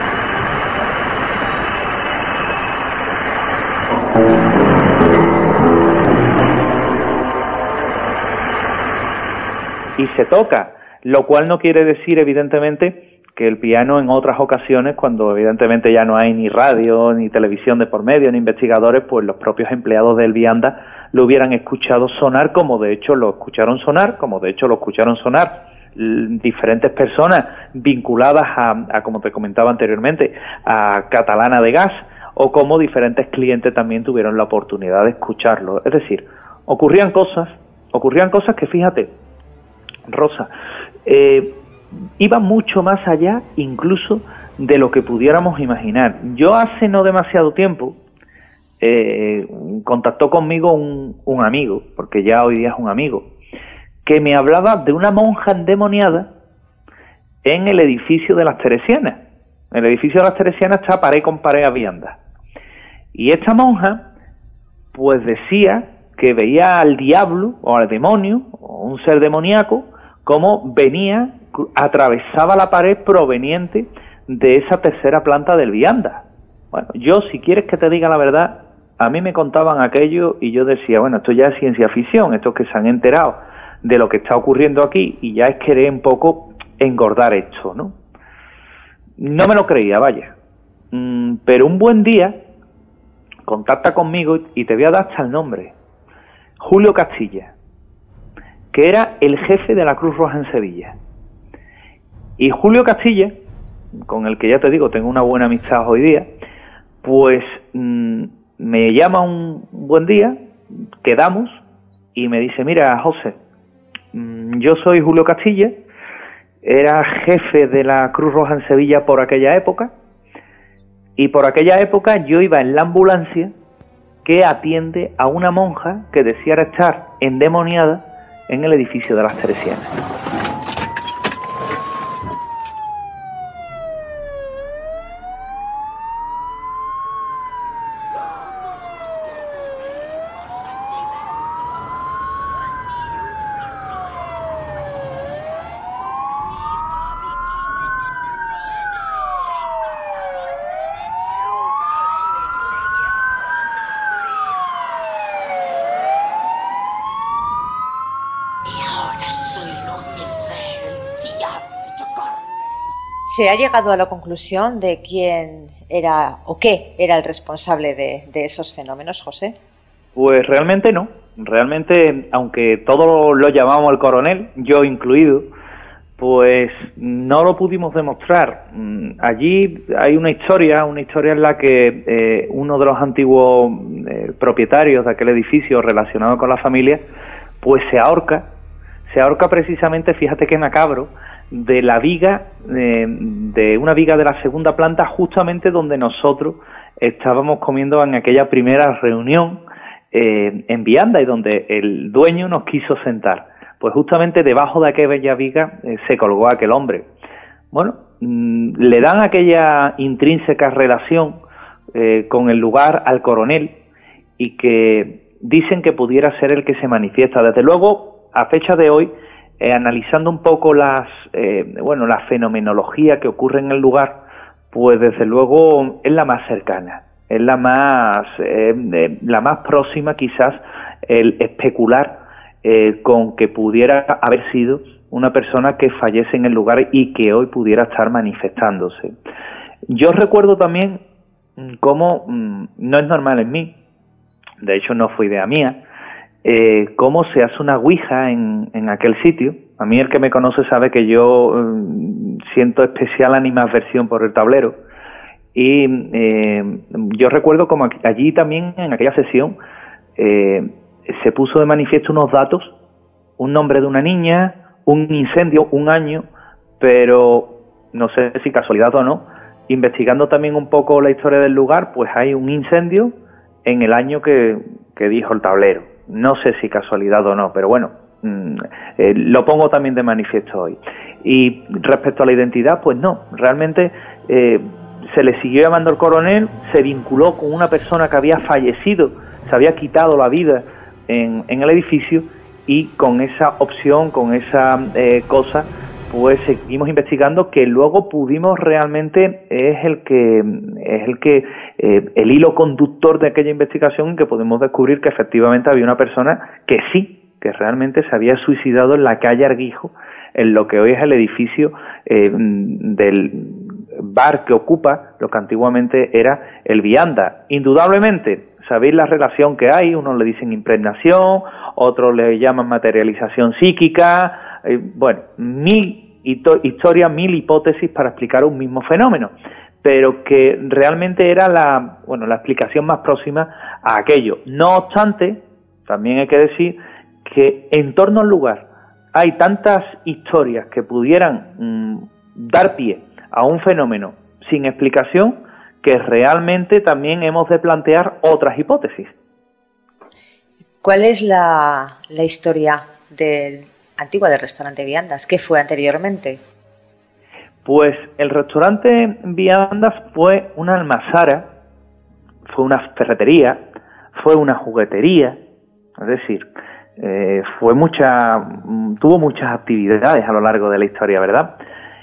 Y se toca, lo cual no quiere decir, evidentemente, que el piano en otras ocasiones, cuando evidentemente ya no hay ni radio, ni televisión de por medio, ni investigadores, pues los propios empleados del Vianda lo hubieran escuchado sonar, como de hecho lo escucharon sonar, como de hecho lo escucharon sonar diferentes personas vinculadas a, a, como te comentaba anteriormente, a Catalana de Gas, o como diferentes clientes también tuvieron la oportunidad de escucharlo. Es decir, ocurrían cosas, ocurrían cosas que, fíjate, Rosa, eh, iba mucho más allá incluso de lo que pudiéramos imaginar. Yo hace no demasiado tiempo eh, contactó conmigo un, un amigo, porque ya hoy día es un amigo, que me hablaba de una monja endemoniada en el edificio de las Teresianas. El edificio de las Teresianas está pared con pared a vianda. Y esta monja pues decía que veía al diablo o al demonio o un ser demoníaco cómo venía, atravesaba la pared proveniente de esa tercera planta del vianda. Bueno, yo, si quieres que te diga la verdad, a mí me contaban aquello y yo decía, bueno, esto ya es ciencia ficción, estos que se han enterado de lo que está ocurriendo aquí y ya es querer un poco engordar esto, ¿no? No me lo creía, vaya. Mm, pero un buen día contacta conmigo y te voy a dar hasta el nombre. Julio Castilla, que era el jefe de la Cruz Roja en Sevilla. Y Julio Castilla, con el que ya te digo, tengo una buena amistad hoy día, pues mmm, me llama un buen día, quedamos, y me dice, mira, José, mmm, yo soy Julio Castilla, era jefe de la Cruz Roja en Sevilla por aquella época, y por aquella época yo iba en la ambulancia que atiende a una monja que decía estar endemoniada en el edificio de las Teresianas. ¿Se ha llegado a la conclusión de quién era o qué era el responsable de, de esos fenómenos, José? Pues realmente no. Realmente, aunque todos lo llamamos el coronel, yo incluido, pues no lo pudimos demostrar. Allí hay una historia, una historia en la que eh, uno de los antiguos eh, propietarios de aquel edificio relacionado con la familia, pues se ahorca, se ahorca precisamente, fíjate qué macabro, de la viga, eh, de una viga de la segunda planta, justamente donde nosotros estábamos comiendo en aquella primera reunión eh, en vianda y donde el dueño nos quiso sentar. Pues justamente debajo de aquella viga eh, se colgó aquel hombre. Bueno, mmm, le dan aquella intrínseca relación eh, con el lugar al coronel y que dicen que pudiera ser el que se manifiesta. Desde luego, a fecha de hoy, Eh, analizando un poco las eh, bueno la fenomenología que ocurre en el lugar, pues desde luego es la más cercana, es la más eh, eh, la más próxima quizás el especular eh, con que pudiera haber sido una persona que fallece en el lugar y que hoy pudiera estar manifestándose. Yo recuerdo también cómo mmm, no es normal en mí, de hecho no fue idea mía, Eh, cómo se hace una ouija en, en aquel sitio. A mí el que me conoce sabe que yo eh, siento especial animadversión por el tablero y eh, yo recuerdo como allí también en aquella sesión eh, se puso de manifiesto unos datos, un nombre de una niña, un incendio, un año, pero no sé si casualidad o no, investigando también un poco la historia del lugar, pues hay un incendio en el año que, que dijo el tablero. No sé si casualidad o no, pero bueno, mmm, eh, lo pongo también de manifiesto hoy. Y respecto a la identidad, pues no, realmente eh, se le siguió llamando el coronel, se vinculó con una persona que había fallecido, se había quitado la vida en, en el edificio y con esa opción, con esa eh, cosa, pues seguimos investigando, que luego pudimos realmente, es el que es el que eh, el hilo conductor de aquella investigación, en que podemos descubrir que efectivamente había una persona que sí, que realmente se había suicidado en la calle Arguijo, en lo que hoy es el edificio eh, del bar que ocupa lo que antiguamente era el Vianda. Indudablemente, sabéis la relación que hay, unos le dicen impregnación, otros le llaman materialización psíquica, Eh, bueno, mil historias, mil hipótesis para explicar un mismo fenómeno, pero que realmente era la, bueno, la explicación más próxima a aquello. No obstante, también hay que decir que en torno al lugar hay tantas historias que pudieran mmm, dar pie a un fenómeno sin explicación, que realmente también hemos de plantear otras hipótesis. ¿Cuál es la, la historia del antigua del restaurante Viandas? ¿Qué fue anteriormente? Pues el restaurante Viandas fue una almazara, fue una ferretería, fue una juguetería, es decir, eh, fue mucha, tuvo muchas actividades a lo largo de la historia, ¿verdad?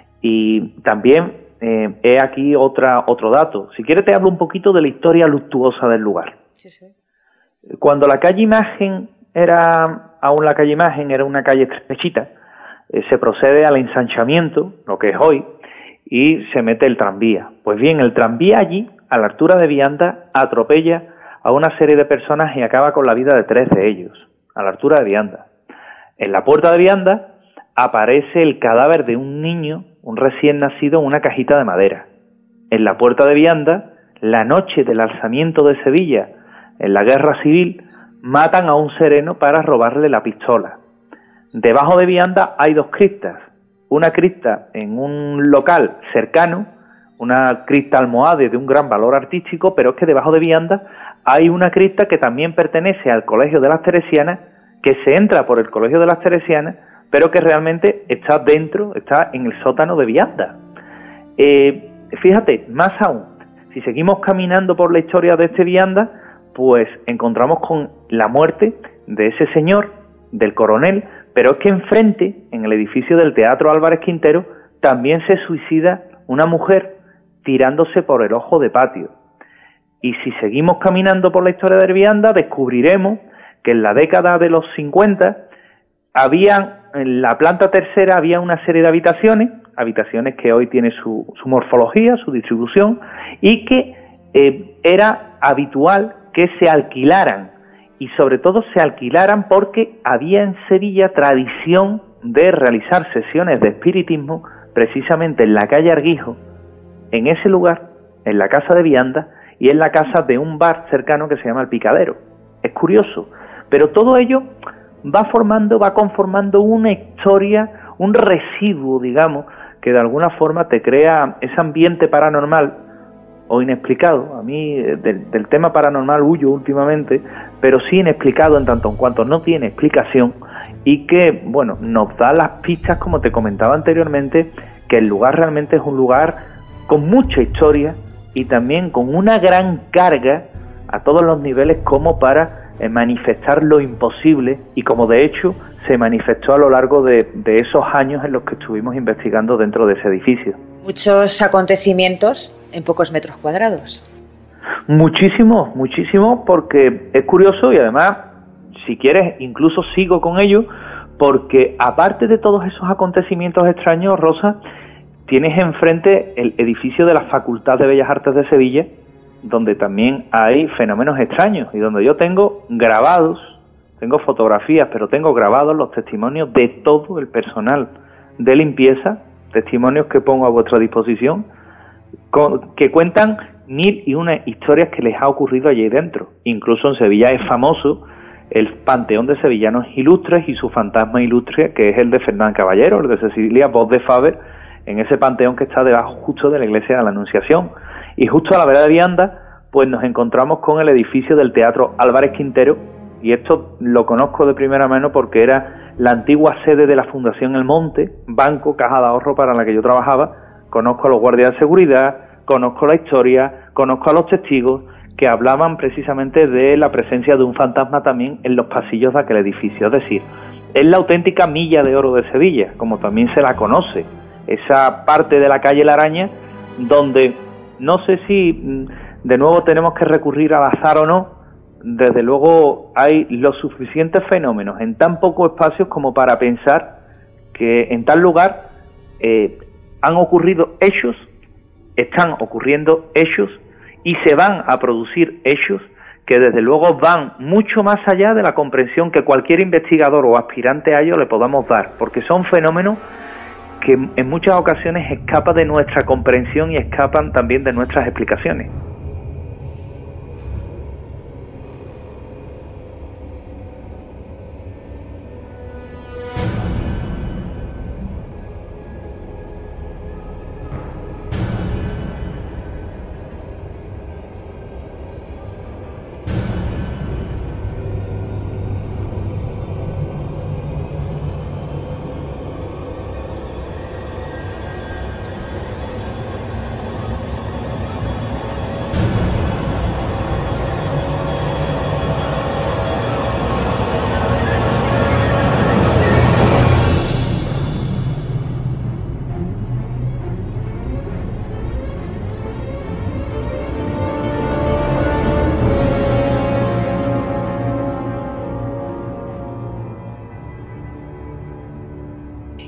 Y también eh, he aquí otra otro dato. Si quieres te hablo un poquito de la historia luctuosa del lugar. Sí, sí. Cuando la calle Imagen era, aún la calle Imagen era una calle estrechita, eh, se procede al ensanchamiento, lo que es hoy, y se mete el tranvía. Pues bien, el tranvía allí, a la altura de Vianda, atropella a una serie de personas y acaba con la vida de tres de ellos, a la altura de Vianda. En la puerta de Vianda aparece el cadáver de un niño, un recién nacido, en una cajita de madera. En la puerta de Vianda, la noche del alzamiento de Sevilla, en la guerra civil, matan a un sereno para robarle la pistola. Debajo de Vianda hay dos criptas. Una cripta en un local cercano, una cripta almohade de un gran valor artístico, pero es que debajo de Vianda hay una cripta que también pertenece al Colegio de las Teresianas, que se entra por el Colegio de las Teresianas, pero que realmente está dentro, está en el sótano de Vianda. Eh, fíjate, más aún, si seguimos caminando por la historia de este Vianda, pues encontramos con la muerte de ese señor, del coronel, pero es que enfrente, en el edificio del Teatro Álvarez Quintero, también se suicida una mujer tirándose por el ojo de patio. Y si seguimos caminando por la historia de Vianda, descubriremos que en la década de los cincuenta había, en la planta tercera había una serie de habitaciones, habitaciones que hoy tienen su, su morfología, su distribución, y que eh, era habitual que se alquilaran, y sobre todo se alquilaran porque había en Sevilla tradición de realizar sesiones de espiritismo precisamente en la calle Arguijo, en ese lugar, en la casa de Vianda y en la casa de un bar cercano que se llama El Picadero. Es curioso, pero todo ello va formando, va conformando una historia, un residuo, digamos, que de alguna forma te crea ese ambiente paranormal o inexplicado. A mí del, del tema paranormal huyo últimamente, pero sí inexplicado en tanto en cuanto no tiene explicación y que, bueno, nos da las pistas, como te comentaba anteriormente, que el lugar realmente es un lugar con mucha historia y también con una gran carga a todos los niveles como para eh, manifestar lo imposible, y como de hecho se manifestó a lo largo de, de esos años en los que estuvimos investigando dentro de ese edificio. Muchos acontecimientos en pocos metros cuadrados. Muchísimo, muchísimo, porque es curioso y además, si quieres, incluso sigo con ello, porque aparte de todos esos acontecimientos extraños, Rosa, tienes enfrente el edificio de la Facultad de Bellas Artes de Sevilla, donde también hay fenómenos extraños y donde yo tengo grabados, tengo fotografías, pero tengo grabados los testimonios de todo el personal de limpieza, testimonios que pongo a vuestra disposición, con, que cuentan mil y una historias que les ha ocurrido allí dentro. Incluso en Sevilla es famoso el Panteón de Sevillanos Ilustres y su fantasma ilustre, que es el de Fernán Caballero, el de Cecilia Voz de Faber, en ese panteón que está debajo justo de la iglesia de la Anunciación. Y justo a la vera de Vianda, pues nos encontramos con el edificio del Teatro Álvarez Quintero, y esto lo conozco de primera mano porque era la antigua sede de la Fundación El Monte, banco, caja de ahorro para la que yo trabajaba. Conozco a los guardias de seguridad, conozco la historia, conozco a los testigos que hablaban precisamente de la presencia de un fantasma también en los pasillos de aquel edificio. Es decir, es la auténtica milla de oro de Sevilla, como también se la conoce, esa parte de la calle La Araña donde no sé si de nuevo tenemos que recurrir al azar o no. Desde luego hay los suficientes fenómenos en tan pocos espacios como para pensar que en tal lugar eh, han ocurrido hechos, están ocurriendo hechos y se van a producir hechos que desde luego van mucho más allá de la comprensión que cualquier investigador o aspirante a ello le podamos dar, porque son fenómenos que en muchas ocasiones escapan de nuestra comprensión y escapan también de nuestras explicaciones.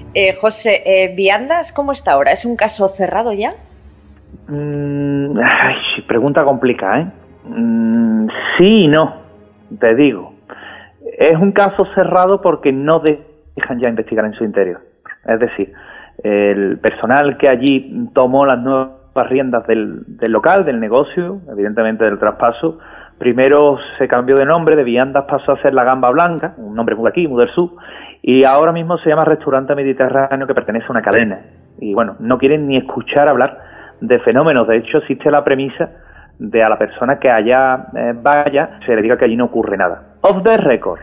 Eh, José, eh, ¿Viandas cómo está ahora? ¿Es un caso cerrado ya? Mm, ay, pregunta complicada, ¿eh? Mm, sí y no, te digo. Es un caso cerrado porque no dejan ya investigar en su interior. Es decir, el personal que allí tomó las nuevas riendas del, del local, del negocio, evidentemente del traspaso, primero se cambió de nombre, de Viandas pasó a ser La Gamba Blanca, un nombre muy aquí, muy del sur, y ahora mismo se llama Restaurante Mediterráneo, que pertenece a una cadena. Y bueno, no quieren ni escuchar hablar de fenómenos. De hecho, existe la premisa de a la persona que allá eh, vaya, se le diga que allí no ocurre nada. Off the record,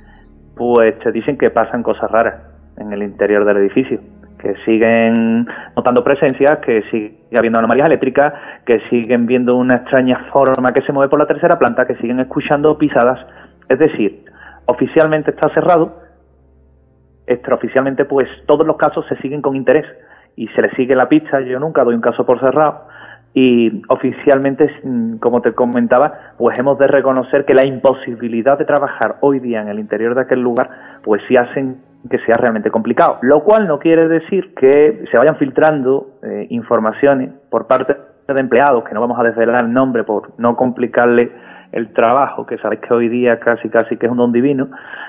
pues te dicen que pasan cosas raras en el interior del edificio, que siguen notando presencias, que sigue habiendo anomalías eléctricas, que siguen viendo una extraña forma que se mueve por la tercera planta, que siguen escuchando pisadas. Es decir, oficialmente está cerrado, extraoficialmente pues todos los casos se siguen con interés y se le sigue la pista. Yo nunca doy un caso por cerrado, y oficialmente, como te comentaba, pues hemos de reconocer que la imposibilidad de trabajar hoy día en el interior de aquel lugar pues sí hacen que sea realmente complicado, lo cual no quiere decir que se vayan filtrando eh, informaciones por parte de empleados, que no vamos a desvelar el nombre por no complicarle el trabajo, que sabéis que hoy día casi casi que es un don divino,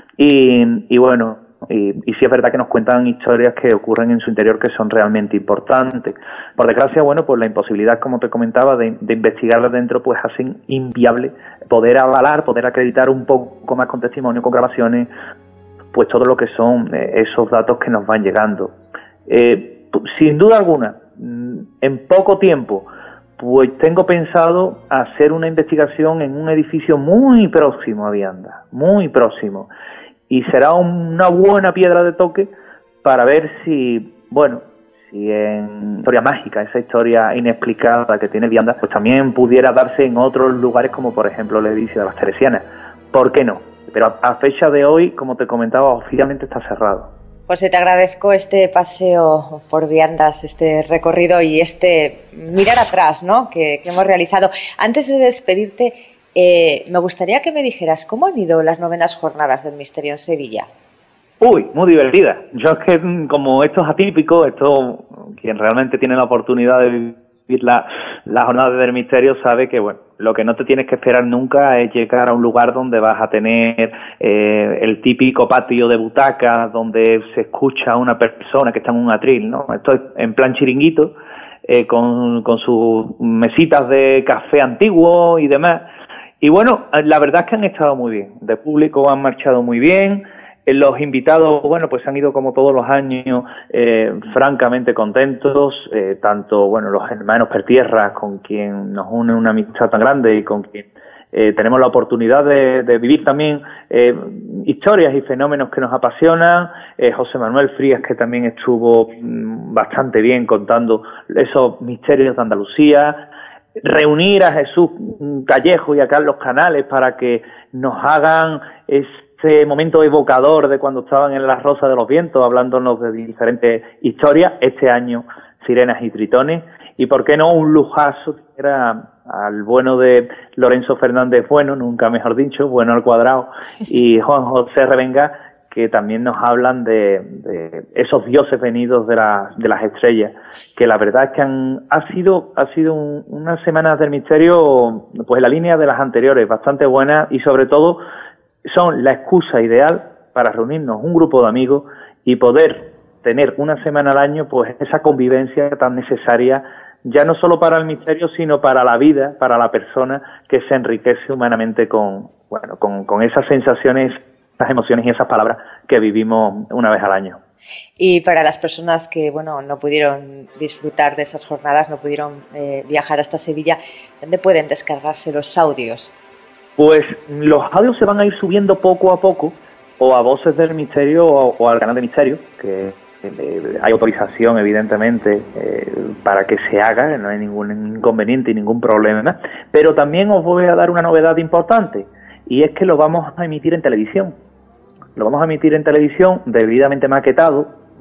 y, y bueno, y, y sí es verdad que nos cuentan historias que ocurren en su interior que son realmente importantes. Por desgracia, bueno, pues la imposibilidad, como te comentaba, de, de investigarlas dentro, pues hacen inviable poder avalar, poder acreditar un poco más con testimonio, con grabaciones, pues todo lo que son eh, esos datos que nos van llegando. Eh, sin duda alguna, en poco tiempo, pues tengo pensado hacer una investigación en un edificio muy próximo a Viandas, muy próximo, y será una buena piedra de toque para ver si, bueno, si en historia mágica, esa historia inexplicada que tiene Viandas, pues también pudiera darse en otros lugares, como por ejemplo el edificio de las Teresianas. ¿Por qué no? Pero a, a fecha de hoy, como te comentaba, oficialmente está cerrado. José, te agradezco este paseo por Viandas, este recorrido y este mirar atrás, ¿no?, que, que hemos realizado. Antes de despedirte, eh, me gustaría que me dijeras cómo han ido las novenas jornadas del misterio en Sevilla. Uy, muy divertida. Yo es que, como esto es atípico, esto, quien realmente tiene la oportunidad de vivir la, la jornada del misterio sabe que, bueno, lo que no te tienes que esperar nunca es llegar a un lugar donde vas a tener eh, el típico patio de butacas, donde se escucha a una persona que está en un atril, ¿no? Esto es en plan chiringuito, eh, con, con sus mesitas de café antiguo y demás. Y bueno, la verdad es que han estado muy bien. De público han marchado muy bien. Los invitados, bueno, pues han ido como todos los años, eh, francamente contentos, eh, tanto, bueno, los hermanos Pertierra, con quien nos une una amistad tan grande y con quien eh, tenemos la oportunidad de, de vivir también eh, historias y fenómenos que nos apasionan, eh, José Manuel Frías, que también estuvo mm, bastante bien contando esos misterios de Andalucía, reunir a Jesús Callejo y a Carlos Canales para que nos hagan ese momento evocador de cuando estaban en La Rosa de los Vientos, hablándonos de diferentes historias. Este año, Sirenas y Tritones, y por qué no un lujazo, que era al bueno de Lorenzo Fernández Bueno, nunca mejor dicho, bueno al cuadrado, y Juan José Revenga, que también nos hablan de, de esos dioses venidos de, la, de las estrellas, que la verdad es que han, ha sido, ha sido un, unas semanas del misterio, pues en la línea de las anteriores, bastante buenas, y sobre todo son la excusa ideal para reunirnos un grupo de amigos y poder tener una semana al año, pues esa convivencia tan necesaria, ya no solo para el misterio, sino para la vida, para la persona, que se enriquece humanamente con, bueno, con, con esas sensaciones, esas emociones y esas palabras que vivimos una vez al año. Y para las personas que, bueno, no pudieron disfrutar de esas jornadas, no pudieron eh, viajar hasta Sevilla, ¿dónde pueden descargarse los audios? Pues los audios se van a ir subiendo poco a poco, o a Voces del Misterio o, o al canal de Misterio, que eh, hay autorización evidentemente eh, para que se haga, no hay ningún inconveniente y ningún problema, pero también os voy a dar una novedad importante, y es que lo vamos a emitir en televisión. Lo vamos a emitir en televisión debidamente maquetado,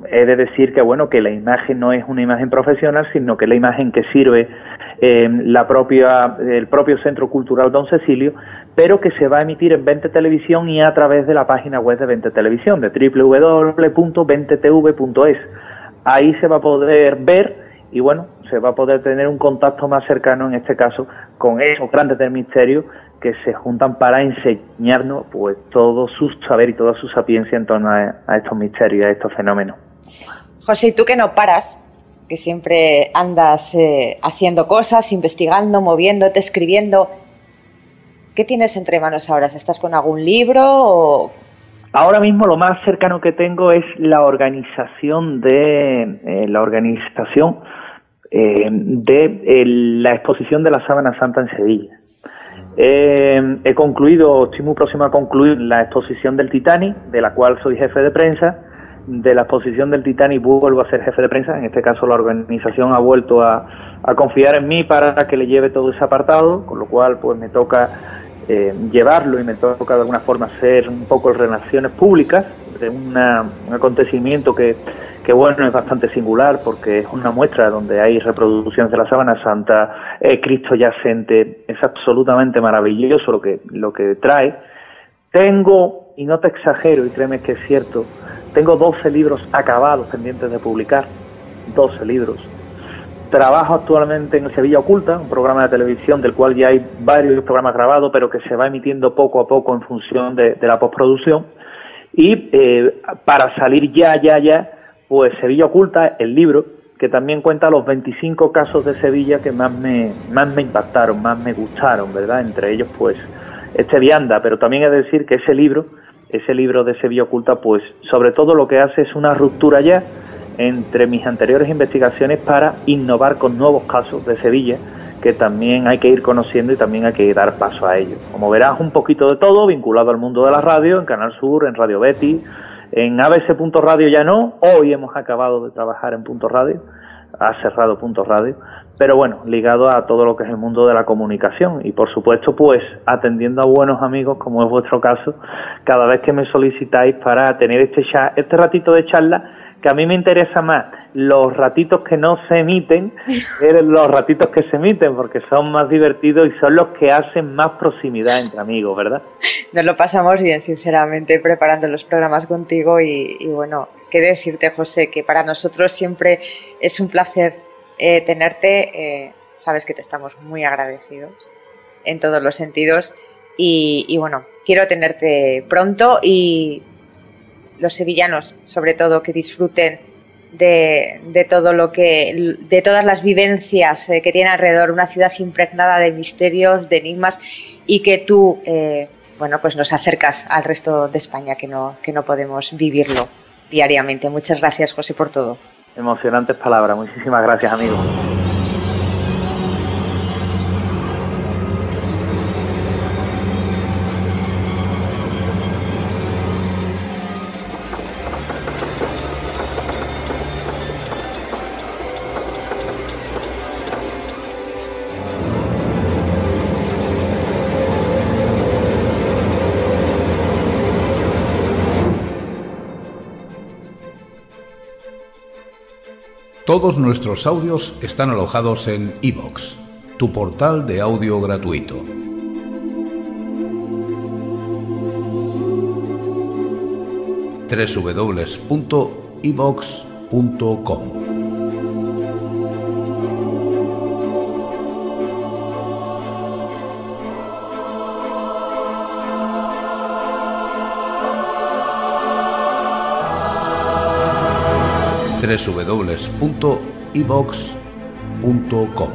he de decir que bueno, que la imagen no es una imagen profesional, sino que es la imagen que sirve eh, la propia, el propio Centro Cultural Don Cecilio, pero que se va a emitir en Vente Televisión y a través de la página web de Vente Televisión, de doble u doble u doble u punto vente te ve punto es. Ahí se va a poder ver y bueno, se va a poder tener un contacto más cercano, en este caso, con esos grandes del misterio que se juntan para enseñarnos pues todo su saber y toda su sapiencia en torno a, a estos misterios, a estos fenómenos. José, y tú que no paras, que siempre andas eh, haciendo cosas, investigando, moviéndote, escribiendo, ¿qué tienes entre manos ahora? ¿Estás con algún libro o...? Ahora mismo lo más cercano que tengo es la organización de eh, la organización eh, de eh, la exposición de la Sábana Santa en Sevilla. Eh, he concluido, estoy muy próximo a concluir la exposición del Titanic, de la cual soy jefe de prensa. De la exposición del Titanic vuelvo a ser jefe de prensa. En este caso la organización ha vuelto a, a confiar en mí para que le lleve todo ese apartado, con lo cual pues me toca eh, llevarlo y me toca de alguna forma hacer un poco relaciones públicas de una, un acontecimiento que, que bueno, es bastante singular porque es una muestra donde hay reproducciones de la Sábana Santa, eh, Cristo yacente, es absolutamente maravilloso lo que, lo que trae. Tengo, y no te exagero, y créeme que es cierto, tengo doce libros acabados pendientes de publicar, doce libros. Trabajo actualmente en el Sevilla Oculta, un programa de televisión del cual ya hay varios programas grabados, pero que se va emitiendo poco a poco en función de, de la postproducción. Y eh, para salir ya, ya, ya, pues Sevilla Oculta, el libro, que también cuenta los veinticinco casos de Sevilla que más me, más me impactaron, más me gustaron, ¿verdad? Entre ellos, pues, este Vianda, pero también he de decir que ese libro, ese libro de Sevilla Oculta, pues, sobre todo lo que hace es una ruptura ya entre mis anteriores investigaciones para innovar con nuevos casos de Sevilla que también hay que ir conociendo y también hay que dar paso a ellos. Como verás, un poquito de todo vinculado al mundo de la radio, en Canal Sur, en Radio Betis, en A B C Punto Radio ya no, hoy hemos acabado de trabajar en Punto Radio, ha cerrado Punto Radio, pero bueno, ligado a todo lo que es el mundo de la comunicación y por supuesto pues atendiendo a buenos amigos como es vuestro caso, cada vez que me solicitáis para tener este, este ratito de charla, que a mí me interesa más los ratitos que no se emiten que los ratitos que se emiten, porque son más divertidos y son los que hacen más proximidad entre amigos, ¿verdad? Nos lo pasamos bien, sinceramente, preparando los programas contigo y, y bueno, qué decirte, José, que para nosotros siempre es un placer eh, tenerte, eh, sabes que te estamos muy agradecidos en todos los sentidos y, y bueno, quiero tenerte pronto y los sevillanos, sobre todo, que disfruten de, de todo lo que, de todas las vivencias eh, que tiene alrededor una ciudad impregnada de misterios, de enigmas y que tú, eh, bueno, pues nos acercas al resto de España que no, que no podemos vivirlo diariamente. Muchas gracias, José, por todo. Emocionantes palabras. Muchísimas gracias, amigo. Todos nuestros audios están alojados en iVoox, tu portal de audio gratuito. doble u doble u doble u punto ivox punto com. doble u doble u doble u punto ivox punto com.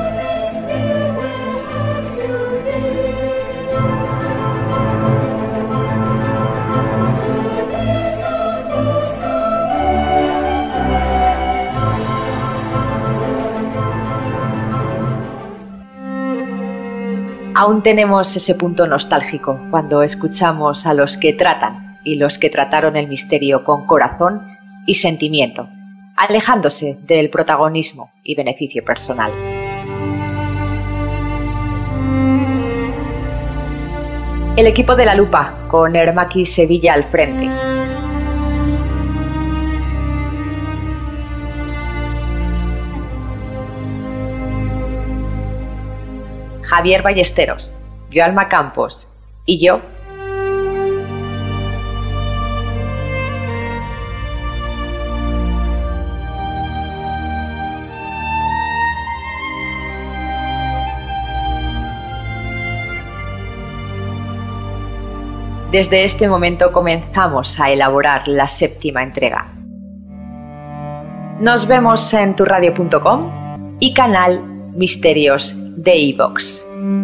Aún tenemos ese punto nostálgico cuando escuchamos a los que tratan y los que trataron el misterio con corazón y sentimiento, alejándose del protagonismo y beneficio personal. El equipo de La Lupa, con Hermaki Sevilla al frente. Javier Ballesteros, Joalma Campos y yo. Desde este momento comenzamos a elaborar la séptima entrega. Nos vemos en turradio punto com y canal Misterios de iVoox.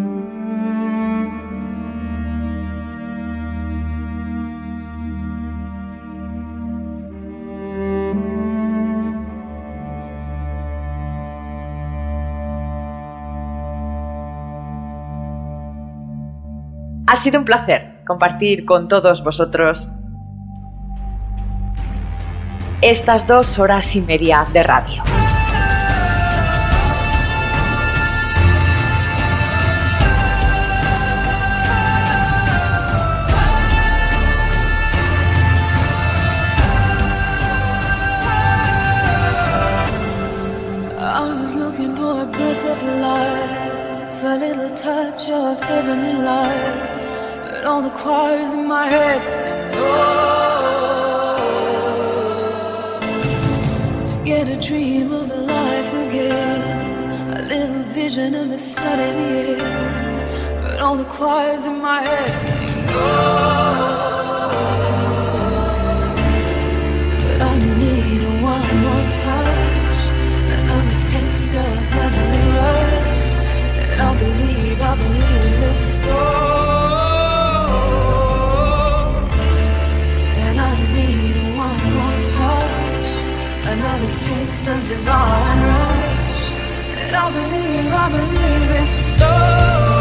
Ha sido un placer compartir con todos vosotros estas dos horas y media de radio. I was looking for a breath of life, a little touch of heavenly light. But all the choirs in my head say no. To get a dream of life again, a little vision of the sun in the air. But all the choirs in my head say no. But I need a one more touch, another taste of heavenly rush. And I believe, I believe it's so. Another taste of divine rush, and I believe, I believe it's so.